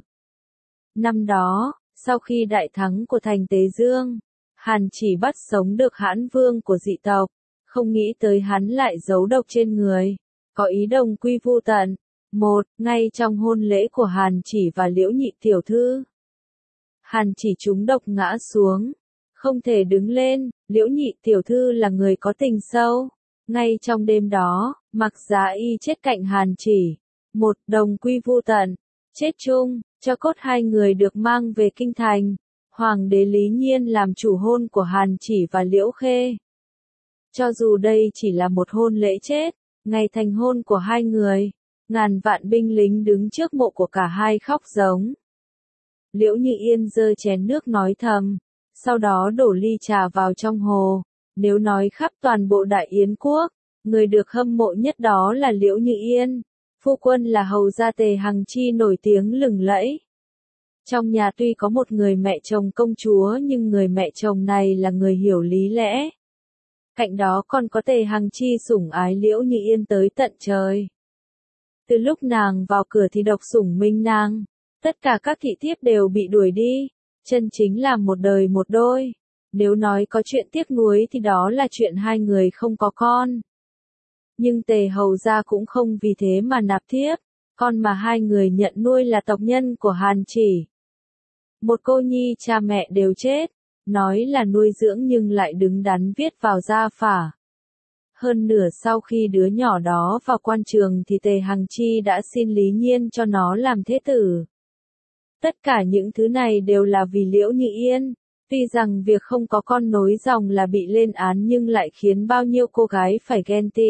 Năm đó, sau khi đại thắng của thành Tế Dương, Hàn Chỉ bắt sống được Hãn Vương của dị tộc. Không nghĩ tới hắn lại giấu độc trên người, có ý đồng quy vu tận. Một, ngay trong hôn lễ của Hàn Chỉ và Liễu nhị tiểu thư. Hàn Chỉ trúng độc ngã xuống, không thể đứng lên. Liễu nhị tiểu thư là người có tình sâu. Ngay trong đêm đó, Mặc Giá Y chết cạnh Hàn Chỉ. Một, đồng quy vu tận, chết chung, cho cốt hai người được mang về kinh thành. Hoàng đế Lý Nhiên làm chủ hôn của Hàn Chỉ và Liễu Khê. Cho dù đây chỉ là một hôn lễ chết, ngày thành hôn của hai người, ngàn vạn binh lính đứng trước mộ của cả hai khóc giống. Liễu Như Yên giơ chén nước nói thầm, sau đó đổ ly trà vào trong hồ. Nếu nói khắp toàn bộ Đại Yến quốc, người được hâm mộ nhất đó là Liễu Như Yên. Phu quân là hầu gia Tề Hằng Chi nổi tiếng lừng lẫy. Trong nhà tuy có một người mẹ chồng công chúa nhưng người mẹ chồng này là người hiểu lý lẽ. Cạnh đó còn có Tề Hằng Chi sủng ái Liễu Như Yên tới tận trời. Từ lúc nàng vào cửa thì độc sủng minh nàng, tất cả các thị thiếp đều bị đuổi đi, chân chính là một đời một đôi. Nếu nói có chuyện tiếc nuối thì đó là chuyện hai người không có con. Nhưng Tề Hầu gia cũng không vì thế mà nạp thiếp, con mà hai người nhận nuôi là tộc nhân của Hàn Chỉ. Một cô nhi cha mẹ đều chết, nói là nuôi dưỡng nhưng lại đứng đắn viết vào gia phả. Hơn nửa sau khi đứa nhỏ đó vào quan trường thì Tề Hằng Chi đã xin Lý Nhiên cho nó làm thế tử. Tất cả những thứ này đều là vì Liễu Như Yên. Tuy rằng việc không có con nối dòng là bị lên án nhưng lại khiến bao nhiêu cô gái phải ghen tị.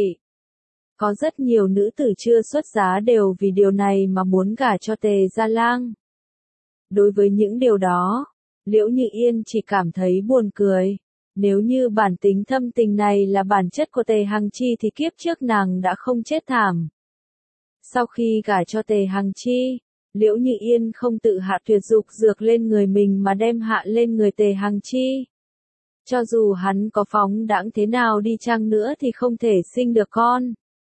Có rất nhiều nữ tử chưa xuất giá đều vì điều này mà muốn gả cho Tề Gia Lang. Đối với những điều đó, Liễu Như Yên chỉ cảm thấy buồn cười. Nếu như bản tính thâm tình này là bản chất của Tề Hằng Chi thì kiếp trước nàng đã không chết thảm. Sau khi gả cho Tề Hằng Chi, Liễu Như Yên không tự hạ tuyệt dục dược lên người mình mà đem hạ lên người Tề Hằng Chi. Cho dù hắn có phóng đãng thế nào đi chăng nữa thì không thể sinh được con.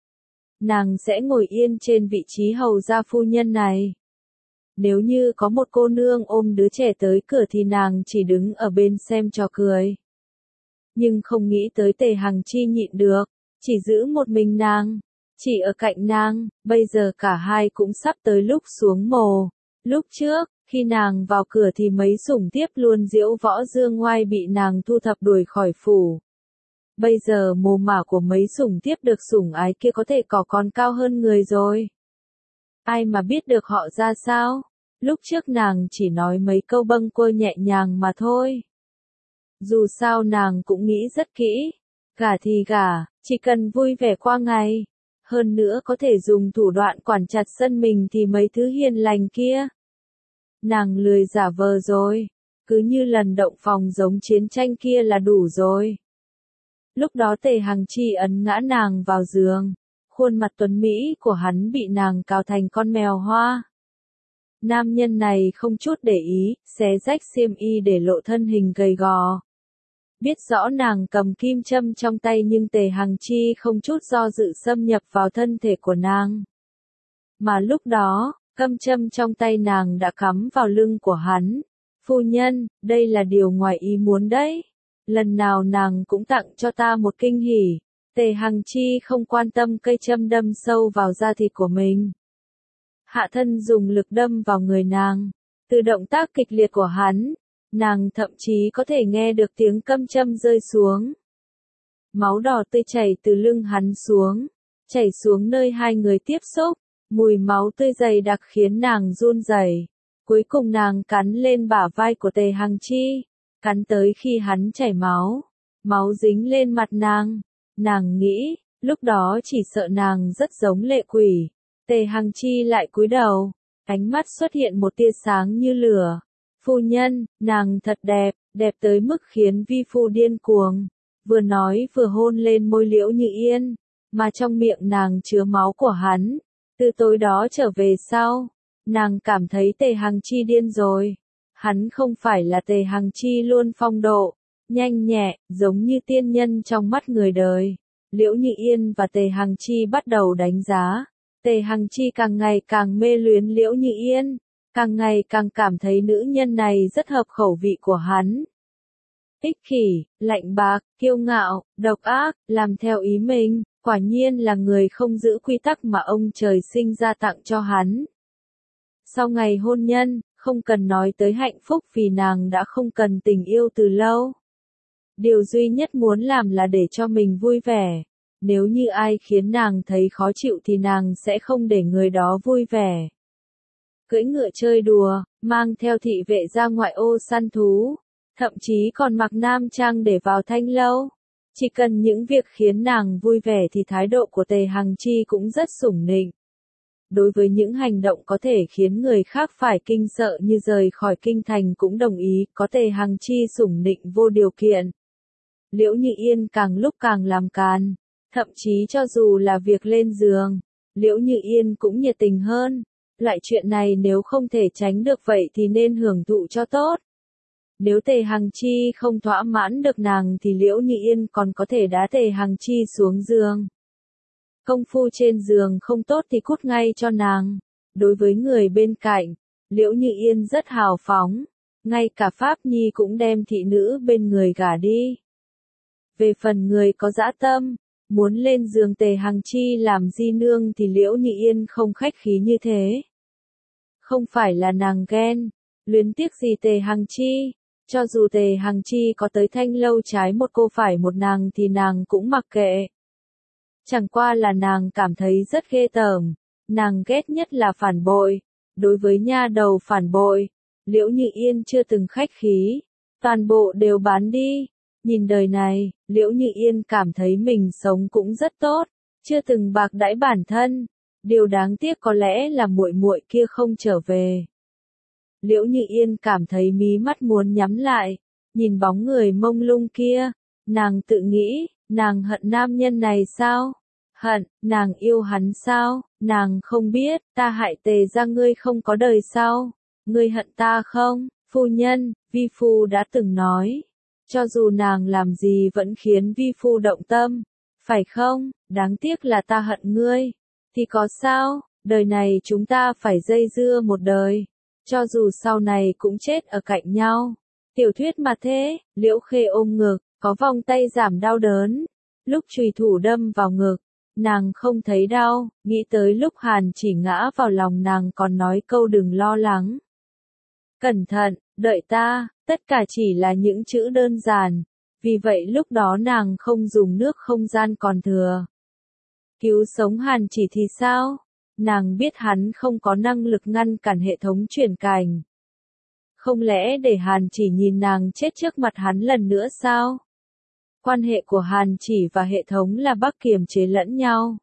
Nàng sẽ ngồi yên trên vị trí hầu gia phu nhân này. Nếu như có một cô nương ôm đứa trẻ tới cửa thì nàng chỉ đứng ở bên xem trò cười. Nhưng không nghĩ tới Tề Hằng Chi nhịn được, chỉ giữ một mình nàng, chỉ ở cạnh nàng, bây giờ cả hai cũng sắp tới lúc xuống mồ. Lúc trước, khi nàng vào cửa thì mấy sủng tiếp luôn diễu võ dương ngoai bị nàng thu thập đuổi khỏi phủ. Bây giờ mồ mả của mấy sủng tiếp được sủng ái kia có thể có con cao hơn người rồi. Ai mà biết được họ ra sao? Lúc trước nàng chỉ nói mấy câu bâng quơ nhẹ nhàng mà thôi. Dù sao nàng cũng nghĩ rất kỹ. Gả thì gả, chỉ cần vui vẻ qua ngày. Hơn nữa có thể dùng thủ đoạn quản chặt sân mình thì mấy thứ hiền lành kia. Nàng lười giả vờ rồi. Cứ như lần động phòng giống chiến tranh kia là đủ rồi. Lúc đó Tề Hằng Chi ấn ngã nàng vào giường. Khuôn mặt tuấn Mỹ của hắn bị nàng cào thành con mèo hoa. Nam nhân này không chút để ý, xé rách xiêm y để lộ thân hình gầy gò. Biết rõ nàng cầm kim châm trong tay nhưng Tề Hằng Chi không chút do dự xâm nhập vào thân thể của nàng. Mà lúc đó, kim châm trong tay nàng đã cắm vào lưng của hắn. Phu nhân, đây là điều ngoài ý muốn đấy. Lần nào nàng cũng tặng cho ta một kinh hỉ. Tề Hằng Chi không quan tâm cây châm đâm sâu vào da thịt của mình. Hạ thân dùng lực đâm vào người nàng. Từ động tác kịch liệt của hắn, nàng thậm chí có thể nghe được tiếng kim châm rơi xuống. Máu đỏ tươi chảy từ lưng hắn xuống, chảy xuống nơi hai người tiếp xúc, mùi máu tươi dày đặc khiến nàng run rẩy. Cuối cùng nàng cắn lên bả vai của Tề Hằng Chi, cắn tới khi hắn chảy máu, máu dính lên mặt nàng. Nàng nghĩ, lúc đó chỉ sợ nàng rất giống lệ quỷ. Tề Hằng Chi lại cúi đầu, ánh mắt xuất hiện một tia sáng như lửa. Phu nhân, nàng thật đẹp, đẹp tới mức khiến vi phu điên cuồng. Vừa nói vừa hôn lên môi Liễu Như Yên, mà trong miệng nàng chứa máu của hắn. Từ tối đó trở về sau, nàng cảm thấy Tề Hằng Chi điên rồi. Hắn không phải là Tề Hằng Chi luôn phong độ, nhanh nhẹ, giống như tiên nhân trong mắt người đời. Liễu Như Yên và Tề Hằng Chi bắt đầu đánh giá. Tề Hằng Chi càng ngày càng mê luyến Liễu Như Yên, càng ngày càng cảm thấy nữ nhân này rất hợp khẩu vị của hắn. Ích kỷ, lạnh bạc, kiêu ngạo, độc ác, làm theo ý mình, quả nhiên là người không giữ quy tắc mà ông trời sinh ra tặng cho hắn. Sau ngày hôn nhân, không cần nói tới hạnh phúc vì nàng đã không cần tình yêu từ lâu. Điều duy nhất muốn làm là để cho mình vui vẻ. Nếu như ai khiến nàng thấy khó chịu thì nàng sẽ không để người đó vui vẻ. Cưỡi ngựa chơi đùa, mang theo thị vệ ra ngoại ô săn thú, thậm chí còn mặc nam trang để vào thanh lâu. Chỉ cần những việc khiến nàng vui vẻ thì thái độ của Tề Hằng Chi cũng rất sủng nịnh. Đối với những hành động có thể khiến người khác phải kinh sợ như rời khỏi kinh thành cũng đồng ý, có Tề Hằng Chi sủng nịnh vô điều kiện. Liễu Như Yên càng lúc càng làm càn, thậm chí cho dù là việc lên giường, Liễu Như Yên cũng nhiệt tình hơn. Loại chuyện này nếu không thể tránh được vậy thì nên hưởng thụ cho tốt. Nếu Tề Hằng Chi không thỏa mãn được nàng thì Liễu Như Yên còn có thể đá Tề Hằng Chi xuống giường. Công phu trên giường không tốt thì cút ngay cho nàng. Đối với người bên cạnh, Liễu Như Yên rất hào phóng, ngay cả Pháp Nhi cũng đem thị nữ bên người gả đi. Về phần người có dã tâm, Muốn lên giường Tề Hằng Chi làm di nương thì Liễu Như Yên không khách khí như thế. Không phải là nàng ghen, luyến tiếc gì Tề Hằng Chi, cho dù Tề Hằng Chi có tới Thanh Lâu trái một cô phải một nàng thì nàng cũng mặc kệ. Chẳng qua là nàng cảm thấy rất ghê tởm, nàng ghét nhất là phản bội, đối với nha đầu phản bội, Liễu Như Yên chưa từng khách khí, toàn bộ đều bán đi. Nhìn đời này, Liễu Như Yên cảm thấy mình sống cũng rất tốt, chưa từng bạc đãi bản thân, điều đáng tiếc có lẽ là muội muội kia không trở về. Liễu Như Yên cảm thấy mí mắt muốn nhắm lại, nhìn bóng người mông lung kia, nàng tự nghĩ, nàng hận nam nhân này sao? Hận, nàng yêu hắn sao? Nàng không biết, ta hại Tề ra ngươi không có đời sau, ngươi hận ta không? Phu nhân, vi phu đã từng nói, cho dù nàng làm gì vẫn khiến vi phu động tâm, phải không? Đáng tiếc là ta hận ngươi, thì có sao, đời này chúng ta phải dây dưa một đời, cho dù sau này cũng chết ở cạnh nhau. Tiểu thuyết mà thế, Liễu Khê ôm ngực, có vòng tay giảm đau đớn, lúc chùy thủ đâm vào ngực, nàng không thấy đau, nghĩ tới lúc Hàn Chỉ ngã vào lòng nàng còn nói câu đừng lo lắng. Cẩn thận, đợi ta, tất cả chỉ là những chữ đơn giản, vì vậy lúc đó nàng không dùng nước không gian còn thừa. Cứu sống Hàn Chỉ thì sao? Nàng biết hắn không có năng lực ngăn cản hệ thống truyền cảnh. Không lẽ để Hàn Chỉ nhìn nàng chết trước mặt hắn lần nữa sao? Quan hệ của Hàn Chỉ và hệ thống là bắc kiềm chế lẫn nhau.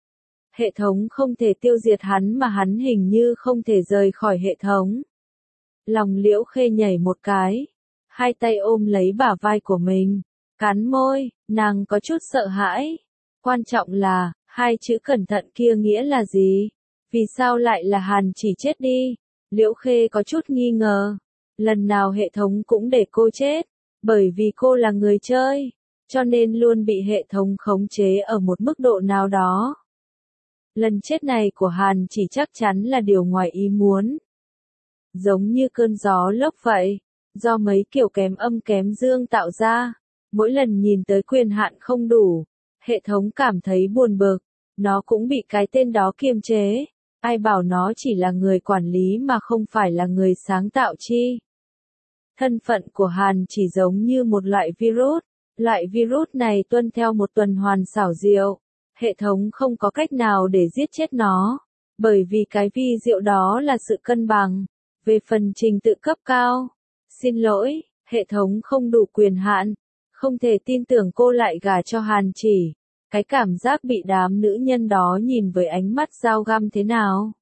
Hệ thống không thể tiêu diệt hắn mà hắn hình như không thể rời khỏi hệ thống. Lòng Liễu Khê nhảy một cái, hai tay ôm lấy bả vai của mình, cắn môi, nàng có chút sợ hãi. Quan trọng là, hai chữ cẩn thận kia nghĩa là gì? Vì sao lại là Hàn Chỉ chết đi? Liễu Khê có chút nghi ngờ. Lần nào hệ thống cũng để cô chết, bởi vì cô là người chơi, cho nên luôn bị hệ thống khống chế ở một mức độ nào đó. Lần chết này của Hàn Chỉ chắc chắn là điều ngoài ý muốn. Giống như cơn gió lốc vậy, do mấy kiểu kém âm kém dương tạo ra. Mỗi lần nhìn tới quyền hạn không đủ, hệ thống cảm thấy buồn bực, nó cũng bị cái tên đó kiềm chế. Ai bảo nó chỉ là người quản lý mà không phải là người sáng tạo chi. Thân phận của Hàn Chỉ giống như một loại virus, loại virus này tuân theo một tuần hoàn xảo diệu. Hệ thống không có cách nào để giết chết nó, bởi vì cái vi diệu đó là sự cân bằng. Về phần trình tự cấp cao, xin lỗi, hệ thống không đủ quyền hạn, không thể tin tưởng cô lại gả cho Hàn Chỉ. Cái cảm giác bị đám nữ nhân đó nhìn với ánh mắt dao găm thế nào?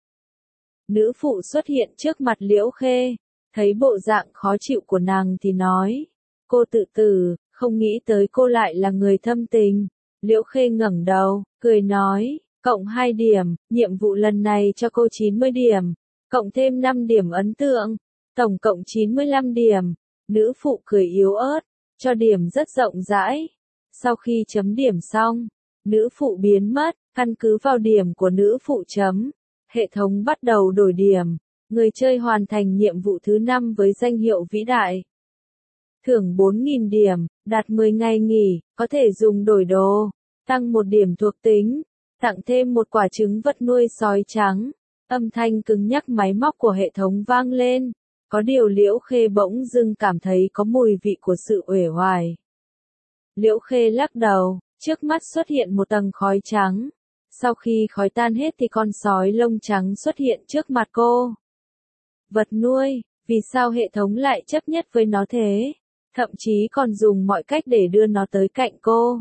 Nữ phụ xuất hiện trước mặt Liễu Khê, thấy bộ dạng khó chịu của nàng thì nói, cô tự tử, không nghĩ tới cô lại là người thâm tình. Liễu Khê ngẩng đầu, cười nói, cộng hai điểm, nhiệm vụ lần này cho cô chín mươi điểm, cộng thêm năm điểm ấn tượng, tổng cộng chín mươi lăm điểm. Nữ phụ cười yếu ớt, cho điểm rất rộng rãi. Sau khi chấm điểm xong, nữ phụ biến mất, căn cứ vào điểm của nữ phụ chấm, hệ thống bắt đầu đổi điểm. Người chơi hoàn thành nhiệm vụ thứ năm với danh hiệu vĩ đại. Thưởng bốn nghìn điểm, đạt mười ngày nghỉ, có thể dùng đổi đồ, tăng một điểm thuộc tính, tặng thêm một quả trứng vật nuôi sói trắng. Âm thanh cứng nhắc máy móc của hệ thống vang lên, có điều Liễu Khê bỗng dưng cảm thấy có mùi vị của sự uể oải. Liễu Khê lắc đầu, trước mắt xuất hiện một tầng khói trắng. Sau khi khói tan hết thì con sói lông trắng xuất hiện trước mặt cô. Vật nuôi, vì sao hệ thống lại chấp nhất với nó thế? Thậm chí còn dùng mọi cách để đưa nó tới cạnh cô.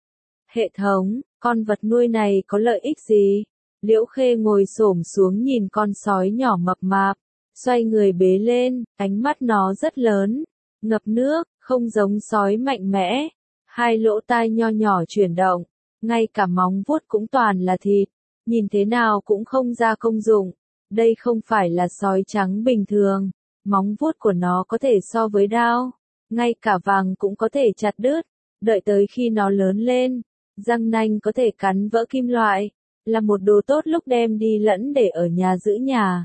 Hệ thống, con vật nuôi này có lợi ích gì? Liễu Khê ngồi xổm xuống nhìn con sói nhỏ mập mạp, xoay người bế lên, ánh mắt nó rất lớn, ngập nước, không giống sói mạnh mẽ. Hai lỗ tai nho nhỏ chuyển động, ngay cả móng vuốt cũng toàn là thịt, nhìn thế nào cũng không ra công dụng. Đây không phải là sói trắng bình thường, móng vuốt của nó có thể so với đao, ngay cả vàng cũng có thể chặt đứt, đợi tới khi nó lớn lên, răng nanh có thể cắn vỡ kim loại, là một đồ tốt lúc đem đi lẫn để ở nhà giữ nhà.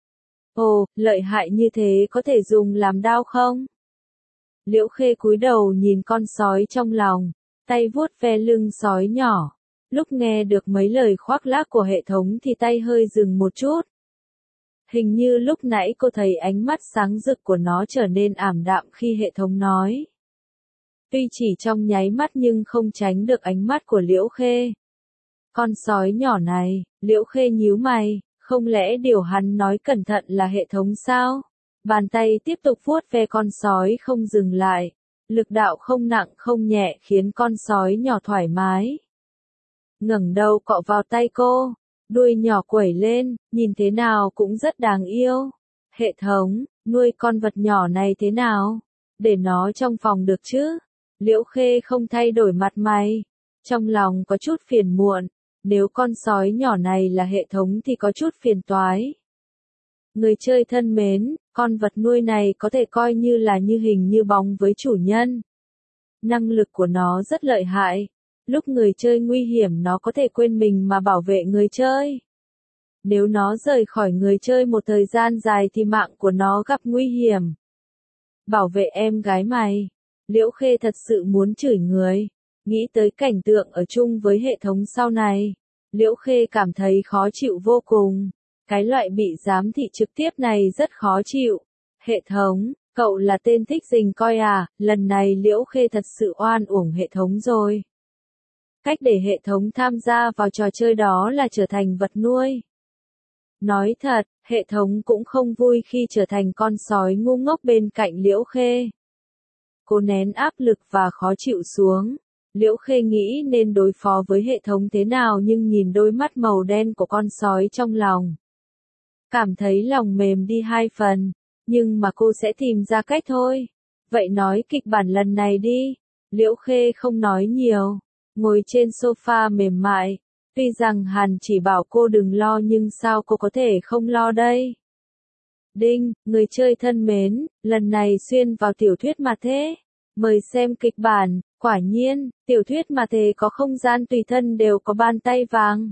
Ồ, lợi hại như thế có thể dùng làm đao không? Liễu Khê cúi đầu nhìn con sói trong lòng, tay vuốt ve lưng sói nhỏ. Lúc nghe được mấy lời khoác lác của hệ thống thì tay hơi dừng một chút. Hình như lúc nãy cô thấy ánh mắt sáng rực của nó trở nên ảm đạm khi hệ thống nói. Tuy chỉ trong nháy mắt nhưng không tránh được ánh mắt của Liễu Khê. Con sói nhỏ này, Liễu Khê nhíu mày, không lẽ điều hắn nói cẩn thận là hệ thống sao? Bàn tay tiếp tục vuốt ve con sói không dừng lại. Lực đạo không nặng không nhẹ khiến con sói nhỏ thoải mái. Ngẩng đầu cọ vào tay cô, đuôi nhỏ quẩy lên, nhìn thế nào cũng rất đáng yêu. Hệ thống, nuôi con vật nhỏ này thế nào? Để nó trong phòng được chứ? Liễu Khê không thay đổi mặt mày. Trong lòng có chút phiền muộn, nếu con sói nhỏ này là hệ thống thì có chút phiền toái. Người chơi thân mến, con vật nuôi này có thể coi như là như hình như bóng với chủ nhân. Năng lực của nó rất lợi hại. Lúc người chơi nguy hiểm nó có thể quên mình mà bảo vệ người chơi. Nếu nó rời khỏi người chơi một thời gian dài thì mạng của nó gặp nguy hiểm. Bảo vệ em gái mày. Liễu Khê thật sự muốn chửi người. Nghĩ tới cảnh tượng ở chung với hệ thống sau này. Liễu Khê cảm thấy khó chịu vô cùng. Cái loại bị giám thị trực tiếp này rất khó chịu. Hệ thống, cậu là tên thích rình coi à, lần này Liễu Khê thật sự oan uổng hệ thống rồi. Cách để hệ thống tham gia vào trò chơi đó là trở thành vật nuôi. Nói thật, hệ thống cũng không vui khi trở thành con sói ngu ngốc bên cạnh Liễu Khê. Cô nén áp lực và khó chịu xuống. Liễu Khê nghĩ nên đối phó với hệ thống thế nào nhưng nhìn đôi mắt màu đen của con sói trong lòng. Cảm thấy lòng mềm đi hai phần, nhưng mà cô sẽ tìm ra cách thôi. Vậy nói kịch bản lần này đi. Liễu Khê không nói nhiều, ngồi trên sofa mềm mại. Tuy rằng Hàn chỉ bảo cô đừng lo nhưng sao cô có thể không lo đây? Đinh, người chơi thân mến, lần này xuyên vào tiểu thuyết mà thế. Mời xem kịch bản, quả nhiên, tiểu thuyết mà thế có không gian tùy thân đều có bàn tay vàng.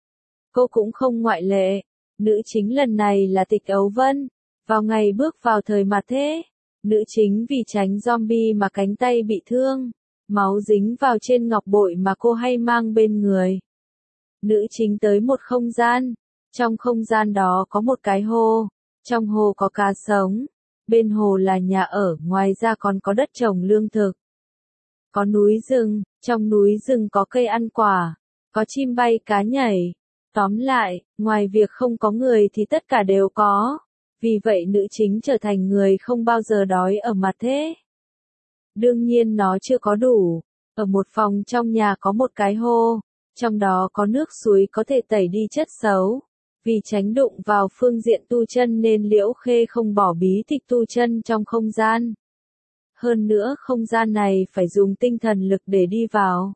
Cô cũng không ngoại lệ. Nữ chính lần này là Tịch Ấu Vân. Vào ngày bước vào thời mà thế, nữ chính vì tránh zombie mà cánh tay bị thương. Máu dính vào trên ngọc bội mà cô hay mang bên người. Nữ chính tới một không gian. Trong không gian đó có một cái hồ. Trong hồ có cá sống. Bên hồ là nhà ở, ngoài ra còn có đất trồng lương thực. Có núi rừng, trong núi rừng có cây ăn quả. Có chim bay cá nhảy. Tóm lại, ngoài việc không có người thì tất cả đều có. Vì vậy nữ chính trở thành người không bao giờ đói ở mặt thế. Đương nhiên nó chưa có đủ. Ở một phòng trong nhà có một cái hồ. Trong đó có nước suối có thể tẩy đi chất xấu. Vì tránh đụng vào phương diện tu chân nên Liễu Khê không bỏ bí tịch tu chân trong không gian. Hơn nữa không gian này phải dùng tinh thần lực để đi vào.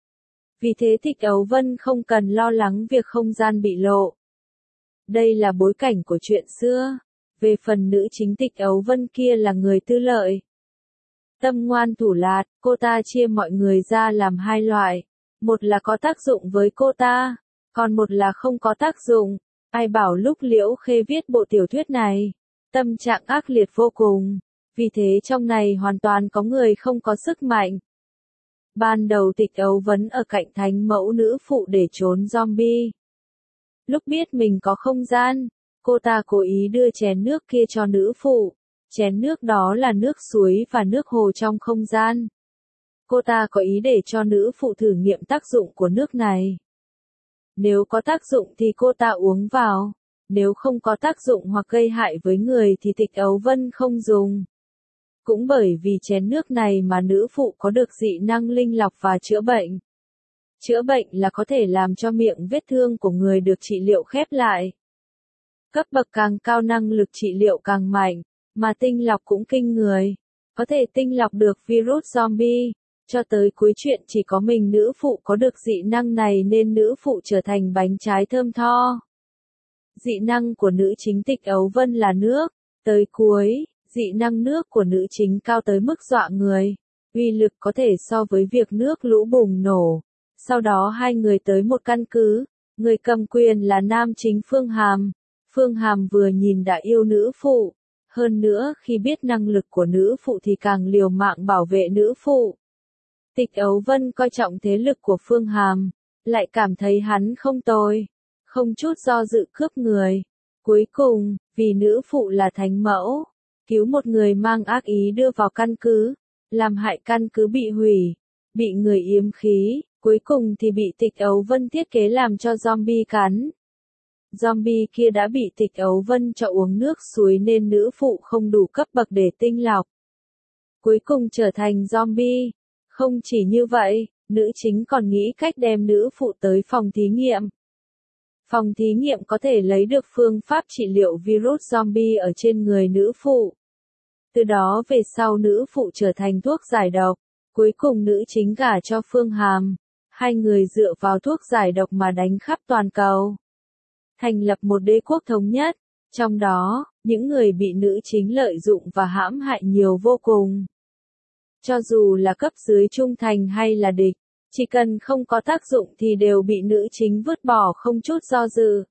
Vì thế Tịch Ấu Vân không cần lo lắng việc không gian bị lộ. Đây là bối cảnh của chuyện xưa. Về phần nữ chính Tịch Ấu Vân kia là người tư lợi. Tâm ngoan thủ lạt, cô ta chia mọi người ra làm hai loại. Một là có tác dụng với cô ta, còn một là không có tác dụng. Ai bảo lúc Liễu Khê viết bộ tiểu thuyết này, tâm trạng ác liệt vô cùng. Vì thế trong này hoàn toàn có người không có sức mạnh. Ban đầu Tịch Ấu Vân ở cạnh thánh mẫu nữ phụ để trốn zombie. Lúc biết mình có không gian, cô ta cố ý đưa chén nước kia cho nữ phụ. Chén nước đó là nước suối và nước hồ trong không gian. Cô ta có ý để cho nữ phụ thử nghiệm tác dụng của nước này. Nếu có tác dụng thì cô ta uống vào. Nếu không có tác dụng hoặc gây hại với người thì Tịch Ấu Vân không dùng. Cũng bởi vì chén nước này mà nữ phụ có được dị năng linh lọc và chữa bệnh. Chữa bệnh là có thể làm cho miệng vết thương của người được trị liệu khép lại. Cấp bậc càng cao năng lực trị liệu càng mạnh, mà tinh lọc cũng kinh người. Có thể tinh lọc được virus zombie. Cho tới cuối chuyện chỉ có mình nữ phụ có được dị năng này nên nữ phụ trở thành bánh trái thơm tho. Dị năng của nữ chính Tịch Ấu Vân là nước. Tới cuối, dị năng nước của nữ chính cao tới mức dọa người. Uy lực có thể so với việc nước lũ bùng nổ. Sau đó hai người tới một căn cứ. Người cầm quyền là nam chính Phương Hàm. Phương Hàm vừa nhìn đã yêu nữ phụ. Hơn nữa khi biết năng lực của nữ phụ thì càng liều mạng bảo vệ nữ phụ. Tịch Ấu Vân coi trọng thế lực của Phương Hàm, lại cảm thấy hắn không tồi, không chút do dự cướp người. Cuối cùng, vì nữ phụ là thánh mẫu, cứu một người mang ác ý đưa vào căn cứ, làm hại căn cứ bị hủy, bị người yếm khí, cuối cùng thì bị Tịch Ấu Vân thiết kế làm cho zombie cắn. Zombie kia đã bị Tịch Ấu Vân cho uống nước suối nên nữ phụ không đủ cấp bậc để tinh lọc. Cuối cùng trở thành zombie. Không chỉ như vậy, nữ chính còn nghĩ cách đem nữ phụ tới phòng thí nghiệm. Phòng thí nghiệm có thể lấy được phương pháp trị liệu virus zombie ở trên người nữ phụ. Từ đó về sau nữ phụ trở thành thuốc giải độc. Cuối cùng nữ chính gả cho Phương Hàm. Hai người dựa vào thuốc giải độc mà đánh khắp toàn cầu. Thành lập một đế quốc thống nhất. Trong đó, những người bị nữ chính lợi dụng và hãm hại nhiều vô cùng. Cho dù là cấp dưới trung thành hay là địch, chỉ cần không có tác dụng thì đều bị nữ chính vứt bỏ không chút do dự.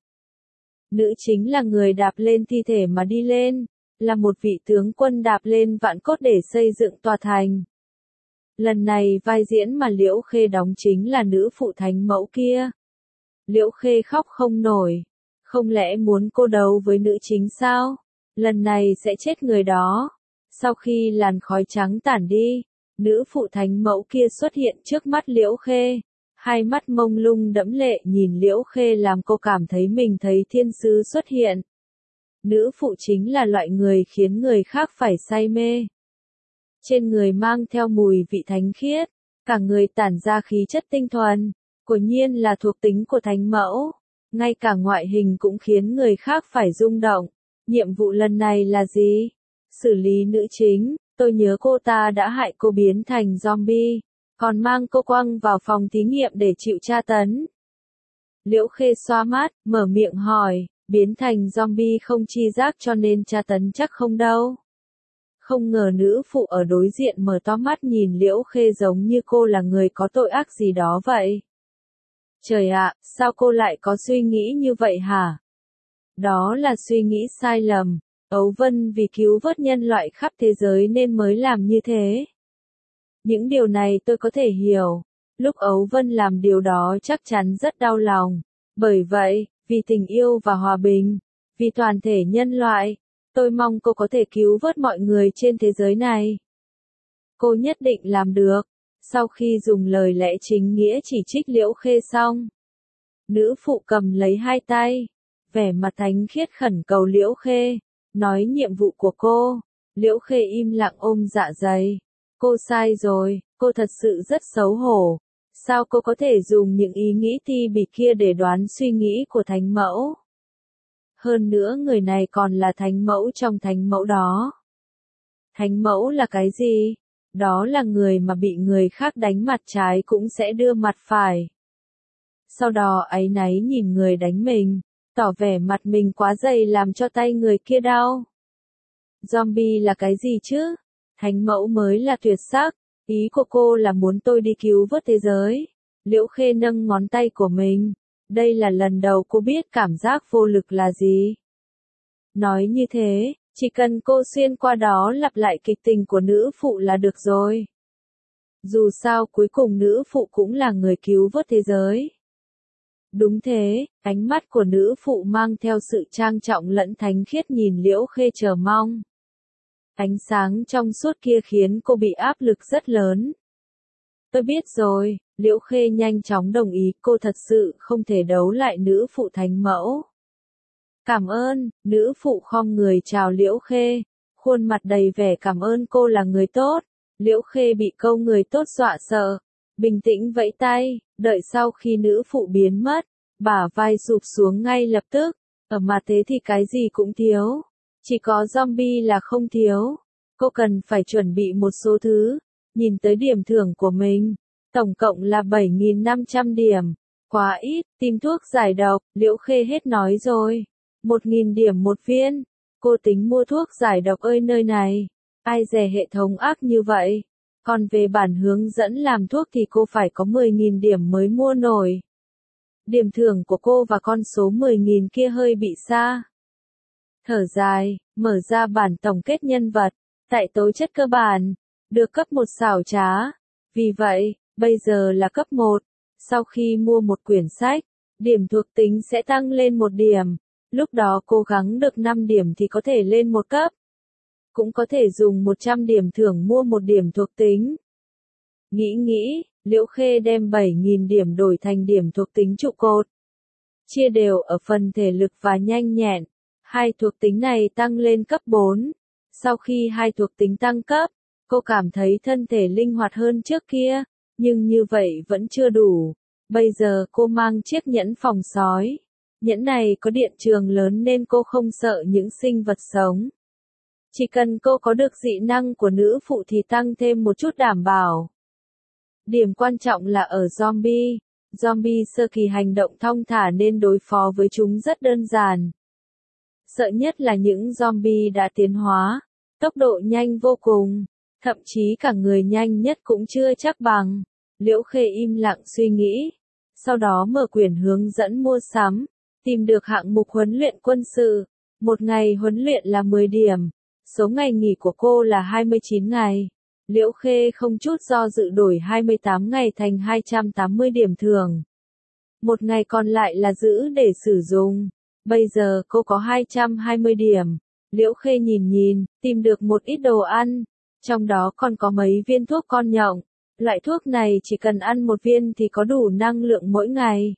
Nữ chính là người đạp lên thi thể mà đi lên, là một vị tướng quân đạp lên vạn cốt để xây dựng tòa thành. Lần này vai diễn mà Liễu Khê đóng chính là nữ phụ thánh mẫu kia. Liễu Khê khóc không nổi, không lẽ muốn cô đấu với nữ chính sao? Lần này sẽ chết người đó. Sau khi làn khói trắng tản đi, nữ phụ thánh mẫu kia xuất hiện trước mắt Liễu Khê. Hai mắt mông lung đẫm lệ nhìn Liễu Khê làm cô cảm thấy mình thấy thiên sứ xuất hiện. Nữ phụ chính là loại người khiến người khác phải say mê. Trên người mang theo mùi vị thánh khiết, cả người tản ra khí chất tinh thuần, quả nhiên là thuộc tính của thánh mẫu. Ngay cả ngoại hình cũng khiến người khác phải rung động. Nhiệm vụ lần này là gì? Xử lý nữ chính, tôi nhớ cô ta đã hại cô biến thành zombie, còn mang cô quăng vào phòng thí nghiệm để chịu tra tấn. Liễu Khê xoa mắt, mở miệng hỏi, biến thành zombie không chi giác cho nên tra tấn chắc không đâu. Không ngờ nữ phụ ở đối diện mở to mắt nhìn Liễu Khê giống như cô là người có tội ác gì đó vậy. Trời ạ, sao cô lại có suy nghĩ như vậy hả? Đó là suy nghĩ sai lầm. Ấu Vân vì cứu vớt nhân loại khắp thế giới nên mới làm như thế. Những điều này tôi có thể hiểu. Lúc Ấu Vân làm điều đó chắc chắn rất đau lòng. Bởi vậy, vì tình yêu và hòa bình, vì toàn thể nhân loại, tôi mong cô có thể cứu vớt mọi người trên thế giới này. Cô nhất định làm được. Sau khi dùng lời lẽ chính nghĩa chỉ trích Liễu Khê xong, nữ phụ cầm lấy hai tay, vẻ mặt thánh khiết khẩn cầu Liễu Khê, nói nhiệm vụ của cô. Liễu Khê im lặng ôm dạ dày. Cô sai rồi, cô thật sự rất xấu hổ. Sao cô có thể dùng những ý nghĩ ti bỉ kia để đoán suy nghĩ của thánh mẫu? Hơn nữa người này còn là thánh mẫu trong thánh mẫu đó. Thánh mẫu là cái gì? Đó là người mà bị người khác đánh mặt trái cũng sẽ đưa mặt phải. Sau đó áy náy nhìn người đánh mình, tỏ vẻ mặt mình quá dày làm cho tay người kia đau. Zombie là cái gì chứ? Thánh mẫu mới là tuyệt sắc. Ý của cô là muốn tôi đi cứu vớt thế giới. Liễu Khê nâng ngón tay của mình. Đây là lần đầu cô biết cảm giác vô lực là gì. Nói như thế, chỉ cần cô xuyên qua đó lặp lại kịch tình của nữ phụ là được rồi. Dù sao cuối cùng nữ phụ cũng là người cứu vớt thế giới. Đúng thế, ánh mắt của nữ phụ mang theo sự trang trọng lẫn thánh khiết nhìn Liễu Khê chờ mong. Ánh sáng trong suốt kia khiến cô bị áp lực rất lớn. Tôi biết rồi, Liễu Khê nhanh chóng đồng ý, cô thật sự không thể đấu lại nữ phụ thánh mẫu. Cảm ơn, nữ phụ khom người chào Liễu Khê, khuôn mặt đầy vẻ cảm ơn cô là người tốt. Liễu Khê bị câu người tốt dọa sợ, bình tĩnh vẫy tay, đợi sau khi nữ phụ biến mất, bả vai sụp xuống ngay lập tức, ở mà thế thì cái gì cũng thiếu, chỉ có zombie là không thiếu. Cô cần phải chuẩn bị một số thứ, nhìn tới điểm thưởng của mình, tổng cộng là bảy nghìn năm trăm điểm, quá ít, tìm thuốc giải độc, Liễu Khê hết nói rồi. một nghìn điểm một viên, cô tính mua thuốc giải độc ơi nơi này, ai dè hệ thống ác như vậy, còn về bản hướng dẫn làm thuốc thì cô phải có mười nghìn điểm mới mua nổi. Điểm thưởng của cô và con số mười nghìn kia hơi bị xa. Thở dài, mở ra bản tổng kết nhân vật, tại tố chất cơ bản, được cấp một xảo trá, Vì vậy, bây giờ là cấp một. Sau khi mua một quyển sách, điểm thuộc tính sẽ tăng lên một điểm. Lúc đó cố gắng được năm điểm thì có thể lên một cấp. Cũng có thể dùng một trăm điểm thưởng mua một điểm thuộc tính. Nghĩ nghĩ, Liễu Khê đem bảy nghìn điểm đổi thành điểm thuộc tính trụ cột. Chia đều ở phần thể lực và nhanh nhẹn. Hai thuộc tính này tăng lên cấp bốn. Sau khi hai thuộc tính tăng cấp, cô cảm thấy thân thể linh hoạt hơn trước kia, nhưng như vậy vẫn chưa đủ. Bây giờ cô mang chiếc nhẫn phòng sói. Nhẫn này có điện trường lớn nên cô không sợ những sinh vật sống. Chỉ cần cô có được dị năng của nữ phụ thì tăng thêm một chút đảm bảo. Điểm quan trọng là ở zombie. Zombie sơ kỳ hành động thong thả nên đối phó với chúng rất đơn giản. Sợ nhất là những zombie đã tiến hóa, tốc độ nhanh vô cùng, thậm chí cả người nhanh nhất cũng chưa chắc bằng. Liễu Khê im lặng suy nghĩ, sau đó mở quyển hướng dẫn mua sắm, tìm được hạng mục huấn luyện quân sự. Một ngày huấn luyện là mười điểm, số ngày nghỉ của cô là hai mươi chín ngày. Liễu Khê không chút do dự đổi hai mươi tám ngày thành hai trăm tám mươi điểm thưởng. Một ngày còn lại là giữ để sử dụng. Bây giờ cô có hai trăm hai mươi điểm. Liễu Khê nhìn nhìn, tìm được một ít đồ ăn. Trong đó còn có mấy viên thuốc con nhộng. Loại thuốc này chỉ cần ăn một viên thì có đủ năng lượng mỗi ngày.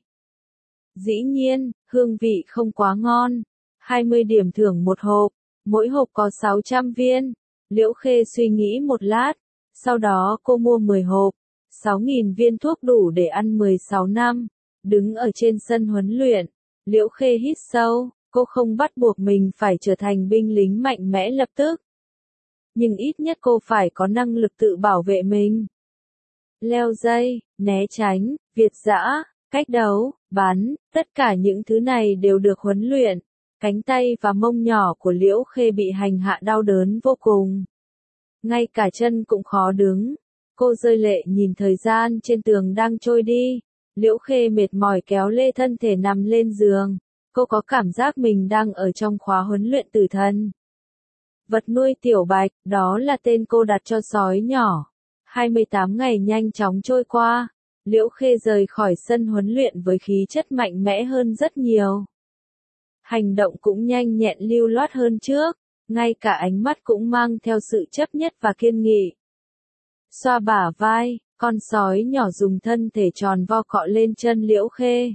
Dĩ nhiên, hương vị không quá ngon. hai mươi điểm thưởng một hộp. Mỗi hộp có sáu trăm viên. Liễu Khê suy nghĩ một lát. Sau đó cô mua mười hộp. sáu nghìn viên thuốc đủ để ăn mười sáu năm. Đứng ở trên sân huấn luyện. Liễu Khê hít sâu. Cô không bắt buộc mình phải trở thành binh lính mạnh mẽ lập tức. Nhưng ít nhất cô phải có năng lực tự bảo vệ mình. Leo dây, né tránh, việt dã, cách đấu, bắn, tất cả những thứ này đều được huấn luyện. Cánh tay và mông nhỏ của Liễu Khê bị hành hạ đau đớn vô cùng. Ngay cả chân cũng khó đứng. Cô rơi lệ nhìn thời gian trên tường đang trôi đi. Liễu Khê mệt mỏi kéo lê thân thể nằm lên giường. Cô có cảm giác mình đang ở trong khóa huấn luyện tử thần. Vật nuôi Tiểu Bạch, đó là tên cô đặt cho sói nhỏ. hai mươi tám ngày nhanh chóng trôi qua. Liễu Khê rời khỏi sân huấn luyện với khí chất mạnh mẽ hơn rất nhiều. Hành động cũng nhanh nhẹn lưu loát hơn trước. Ngay cả ánh mắt cũng mang theo sự chấp nhất và kiên nghị. Xoa bả vai, con sói nhỏ dùng thân thể tròn vo cọ lên chân Liễu Khê.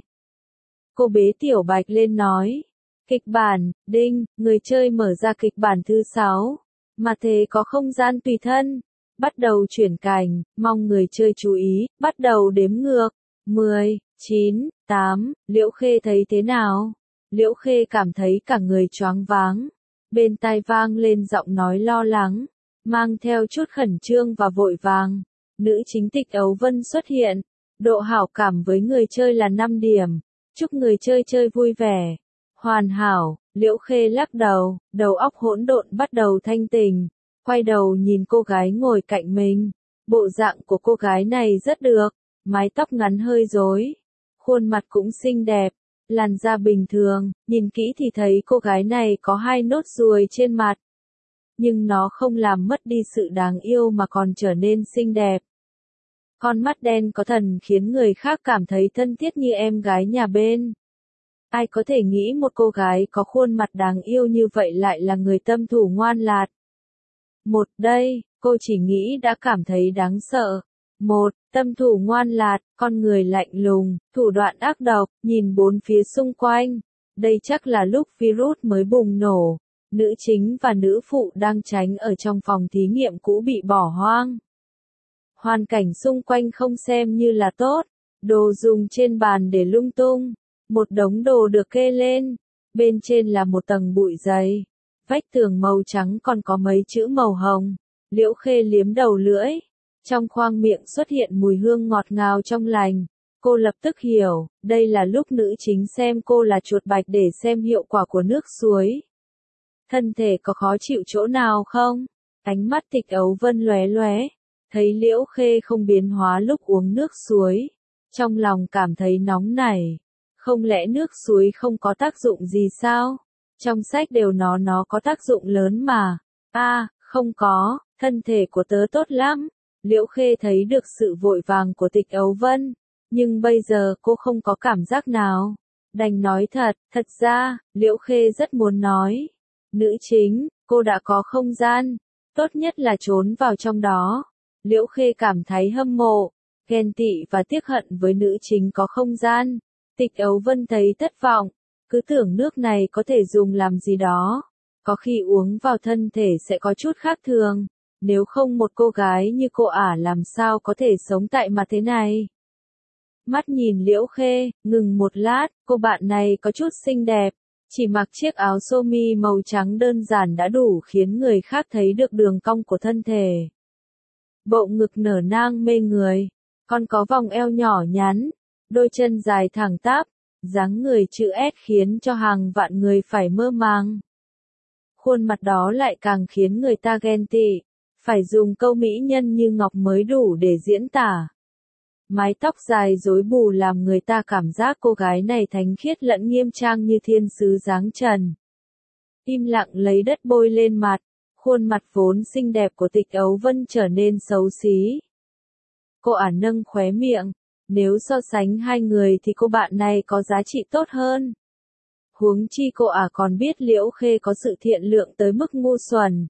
Cô bế Tiểu Bạch lên nói. Kịch bản, đinh, người chơi mở ra kịch bản thứ sáu. Mà thế có không gian tùy thân. Bắt đầu chuyển cảnh, mong người chơi chú ý, bắt đầu đếm ngược. mười, chín, tám, Liễu Khê thấy thế nào? Liễu Khê cảm thấy cả người choáng váng. Bên tai vang lên giọng nói lo lắng, mang theo chút khẩn trương và vội vàng. Nữ chính Tịch Ấu Vân xuất hiện. Độ hảo cảm với người chơi là năm điểm. Chúc người chơi chơi vui vẻ. Hoàn hảo, Liễu Khê lắc đầu, đầu óc hỗn độn bắt đầu thanh tỉnh. Quay đầu nhìn cô gái ngồi cạnh mình. Bộ dạng của cô gái này rất được. Mái tóc ngắn hơi rối. Khuôn mặt cũng xinh đẹp. Làn da bình thường, nhìn kỹ thì thấy cô gái này có hai nốt ruồi trên mặt. Nhưng nó không làm mất đi sự đáng yêu mà còn trở nên xinh đẹp. Con mắt đen có thần khiến người khác cảm thấy thân thiết như em gái nhà bên. Ai có thể nghĩ một cô gái có khuôn mặt đáng yêu như vậy lại là người tâm thủ ngoan lạt. Một đây, cô chỉ nghĩ đã cảm thấy đáng sợ. Một, tâm thủ ngoan lạt, con người lạnh lùng, thủ đoạn ác độc, nhìn bốn phía xung quanh. Đây chắc là lúc virus mới bùng nổ. Nữ chính và nữ phụ đang tránh ở trong phòng thí nghiệm cũ bị bỏ hoang. Hoàn cảnh xung quanh không xem như là tốt. Đồ dùng trên bàn để lung tung. Một đống đồ được kê lên. Bên trên là một tầng bụi dày. Vách tường màu trắng còn có mấy chữ màu hồng. Liễu Khê liếm đầu lưỡi. Trong khoang miệng xuất hiện mùi hương ngọt ngào trong lành. Cô lập tức hiểu, đây là lúc nữ chính xem cô là chuột bạch để xem hiệu quả của nước suối. Thân thể có khó chịu chỗ nào không? Ánh mắt Tịch Ấu Vân lóe lóe. Thấy Liễu Khê không biến hóa lúc uống nước suối. Trong lòng cảm thấy nóng nảy. Không lẽ nước suối không có tác dụng gì sao? Trong sách đều nó nó có tác dụng lớn mà. A, à, không có, thân thể của tớ tốt lắm. Liễu Khê thấy được sự vội vàng của Tịch Ấu Vân, nhưng bây giờ cô không có cảm giác nào. Đành nói thật, thật ra, Liễu Khê rất muốn nói. Nữ chính, cô đã có không gian, tốt nhất là trốn vào trong đó. Liễu Khê cảm thấy hâm mộ, ghen tị và tiếc hận với nữ chính có không gian. Tịch Ấu Vân thấy thất vọng, cứ tưởng nước này có thể dùng làm gì đó. Có khi uống vào thân thể sẽ có chút khác thường. Nếu không một cô gái như cô ả làm sao có thể sống tại mặt thế này. Mắt nhìn Liễu Khê, ngừng một lát, cô bạn này có chút xinh đẹp. Chỉ mặc chiếc áo sơ mi màu trắng đơn giản đã đủ khiến người khác thấy được đường cong của thân thể. Bộ ngực nở nang mê người, còn có vòng eo nhỏ nhắn, đôi chân dài thẳng tắp, dáng người chữ S khiến cho hàng vạn người phải mơ màng. Khuôn mặt đó lại càng khiến người ta ghen tị, phải dùng câu mỹ nhân như ngọc mới đủ để diễn tả. Mái tóc dài rối bù làm người ta cảm giác cô gái này thánh khiết lẫn nghiêm trang như thiên sứ dáng trần. Im lặng lấy đất bôi lên mặt, khuôn mặt vốn xinh đẹp của Tịch Ấu Vân trở nên xấu xí. Cô ả nâng khóe miệng, nếu so sánh hai người thì cô bạn này có giá trị tốt hơn. Huống chi cô ả còn biết Liễu Khê có sự thiện lượng tới mức ngu xuẩn.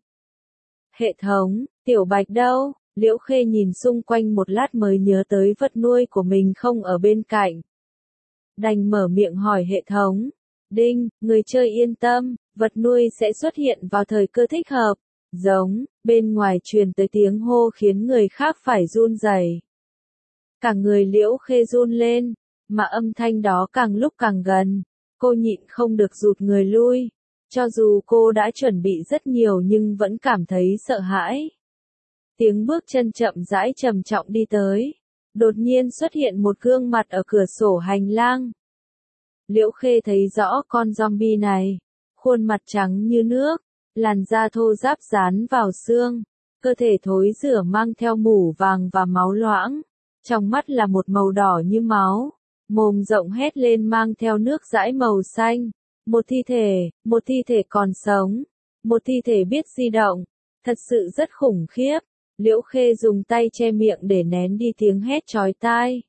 Hệ thống, Tiểu Bạch đâu? Liễu Khê nhìn xung quanh một lát mới nhớ tới vật nuôi của mình không ở bên cạnh. Đành mở miệng hỏi hệ thống. Đinh, người chơi yên tâm, vật nuôi sẽ xuất hiện vào thời cơ thích hợp. Giống, bên ngoài truyền tới tiếng hô khiến người khác phải run rẩy. Cả người Liễu Khê run lên, mà âm thanh đó càng lúc càng gần. Cô nhịn không được rụt người lui. Cho dù cô đã chuẩn bị rất nhiều nhưng vẫn cảm thấy sợ hãi. Tiếng bước chân chậm rãi trầm trọng đi tới. Đột nhiên xuất hiện một gương mặt ở cửa sổ hành lang. Liễu Khê thấy rõ con zombie này. Khuôn mặt trắng như nước, làn da thô ráp dán vào xương, cơ thể thối rữa mang theo mủ vàng và máu loãng. Trong mắt là một màu đỏ như máu. Mồm rộng hét lên mang theo nước dãi màu xanh. Một thi thể, một thi thể còn sống. Một thi thể biết di động. Thật sự rất khủng khiếp. Liễu Khê dùng tay che miệng để nén đi tiếng hét chói tai.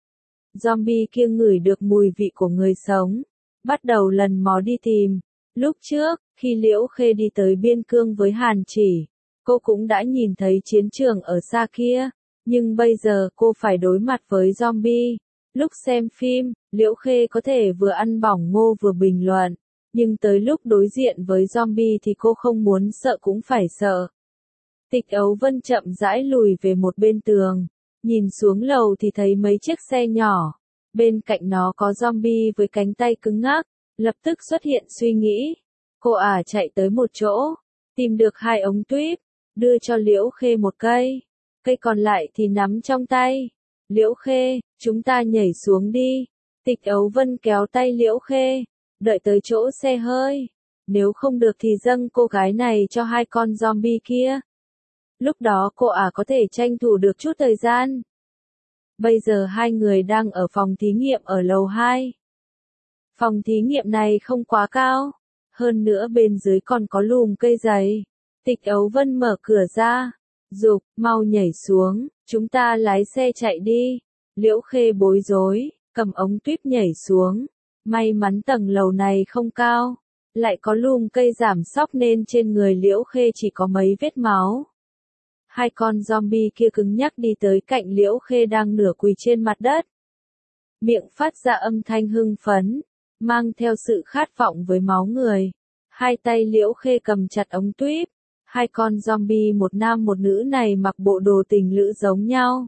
Zombie kia ngửi được mùi vị của người sống. Bắt đầu lần mò đi tìm. Lúc trước, khi Liễu Khê đi tới biên cương với Hàn Chỉ, cô cũng đã nhìn thấy chiến trường ở xa kia. Nhưng bây giờ cô phải đối mặt với zombie. Lúc xem phim, Liễu Khê có thể vừa ăn bỏng ngô vừa bình luận. Nhưng tới lúc đối diện với zombie thì cô không muốn sợ cũng phải sợ. Tịch Ấu Vân chậm rãi lùi về một bên tường. Nhìn xuống lầu thì thấy mấy chiếc xe nhỏ. Bên cạnh nó có zombie với cánh tay cứng ngắc. Lập tức xuất hiện suy nghĩ. Cô ả chạy tới một chỗ. Tìm được hai ống tuýp. Đưa cho Liễu Khê một cây. Cây còn lại thì nắm trong tay. Liễu Khê, chúng ta nhảy xuống đi. Tịch Ấu Vân kéo tay Liễu Khê. Đợi tới chỗ xe hơi. Nếu không được thì dâng cô gái này cho hai con zombie kia. Lúc đó cô ả có thể tranh thủ được chút thời gian. Bây giờ hai người đang ở phòng thí nghiệm ở lầu hai. Phòng thí nghiệm này không quá cao. Hơn nữa bên dưới còn có lùm cây dày. Tịch Ấu Vân mở cửa ra. Dục, mau nhảy xuống, chúng ta lái xe chạy đi. Liễu Khê bối rối, cầm ống tuýp nhảy xuống. May mắn tầng lầu này không cao. Lại có lùm cây giảm sóc nên trên người Liễu Khê chỉ có mấy vết máu. Hai con zombie kia cứng nhắc đi tới cạnh Liễu Khê đang nửa quỳ trên mặt đất. Miệng phát ra âm thanh hưng phấn, mang theo sự khát vọng với máu người. Hai tay Liễu Khê cầm chặt ống tuýp. Hai con zombie một nam một nữ này mặc bộ đồ tình lữ giống nhau.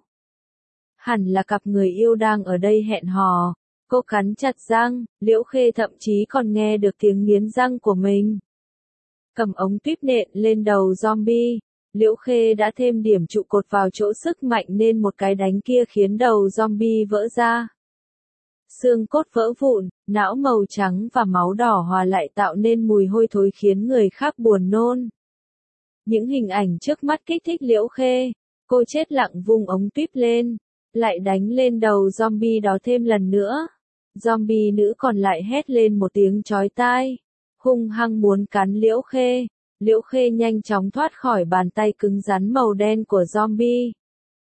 Hẳn là cặp người yêu đang ở đây hẹn hò. Cô cắn chặt răng, Liễu Khê thậm chí còn nghe được tiếng nghiến răng của mình. Cầm ống tuýp nện lên đầu zombie. Liễu Khê đã thêm điểm trụ cột vào chỗ sức mạnh nên một cái đánh kia khiến đầu zombie vỡ ra. Xương cốt vỡ vụn, não màu trắng và máu đỏ hòa lại tạo nên mùi hôi thối khiến người khác buồn nôn. Những hình ảnh trước mắt kích thích Liễu Khê. Cô chết lặng vung ống tuýp lên. Lại đánh lên đầu zombie đó thêm lần nữa. Zombie nữ còn lại hét lên một tiếng chói tai. Hung hăng muốn cắn Liễu Khê. Liễu Khê nhanh chóng thoát khỏi bàn tay cứng rắn màu đen của zombie.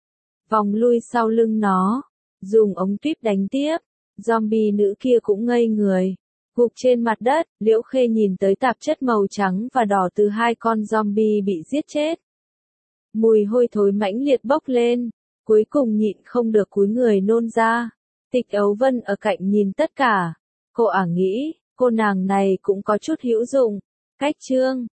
vòng lui sau lưng nó, dùng ống tuyếp đánh tiếp. Zombie nữ kia cũng ngây người, gục trên mặt đất. Liễu Khê nhìn tới tạp chất màu trắng và đỏ từ hai con zombie bị giết chết. Mùi hôi thối mãnh liệt bốc lên, cuối cùng nhịn không được cúi người nôn ra. Tịch Ấu Vân ở cạnh nhìn tất cả, cô ả nghĩ, cô nàng này cũng có chút hữu dụng. Cách chương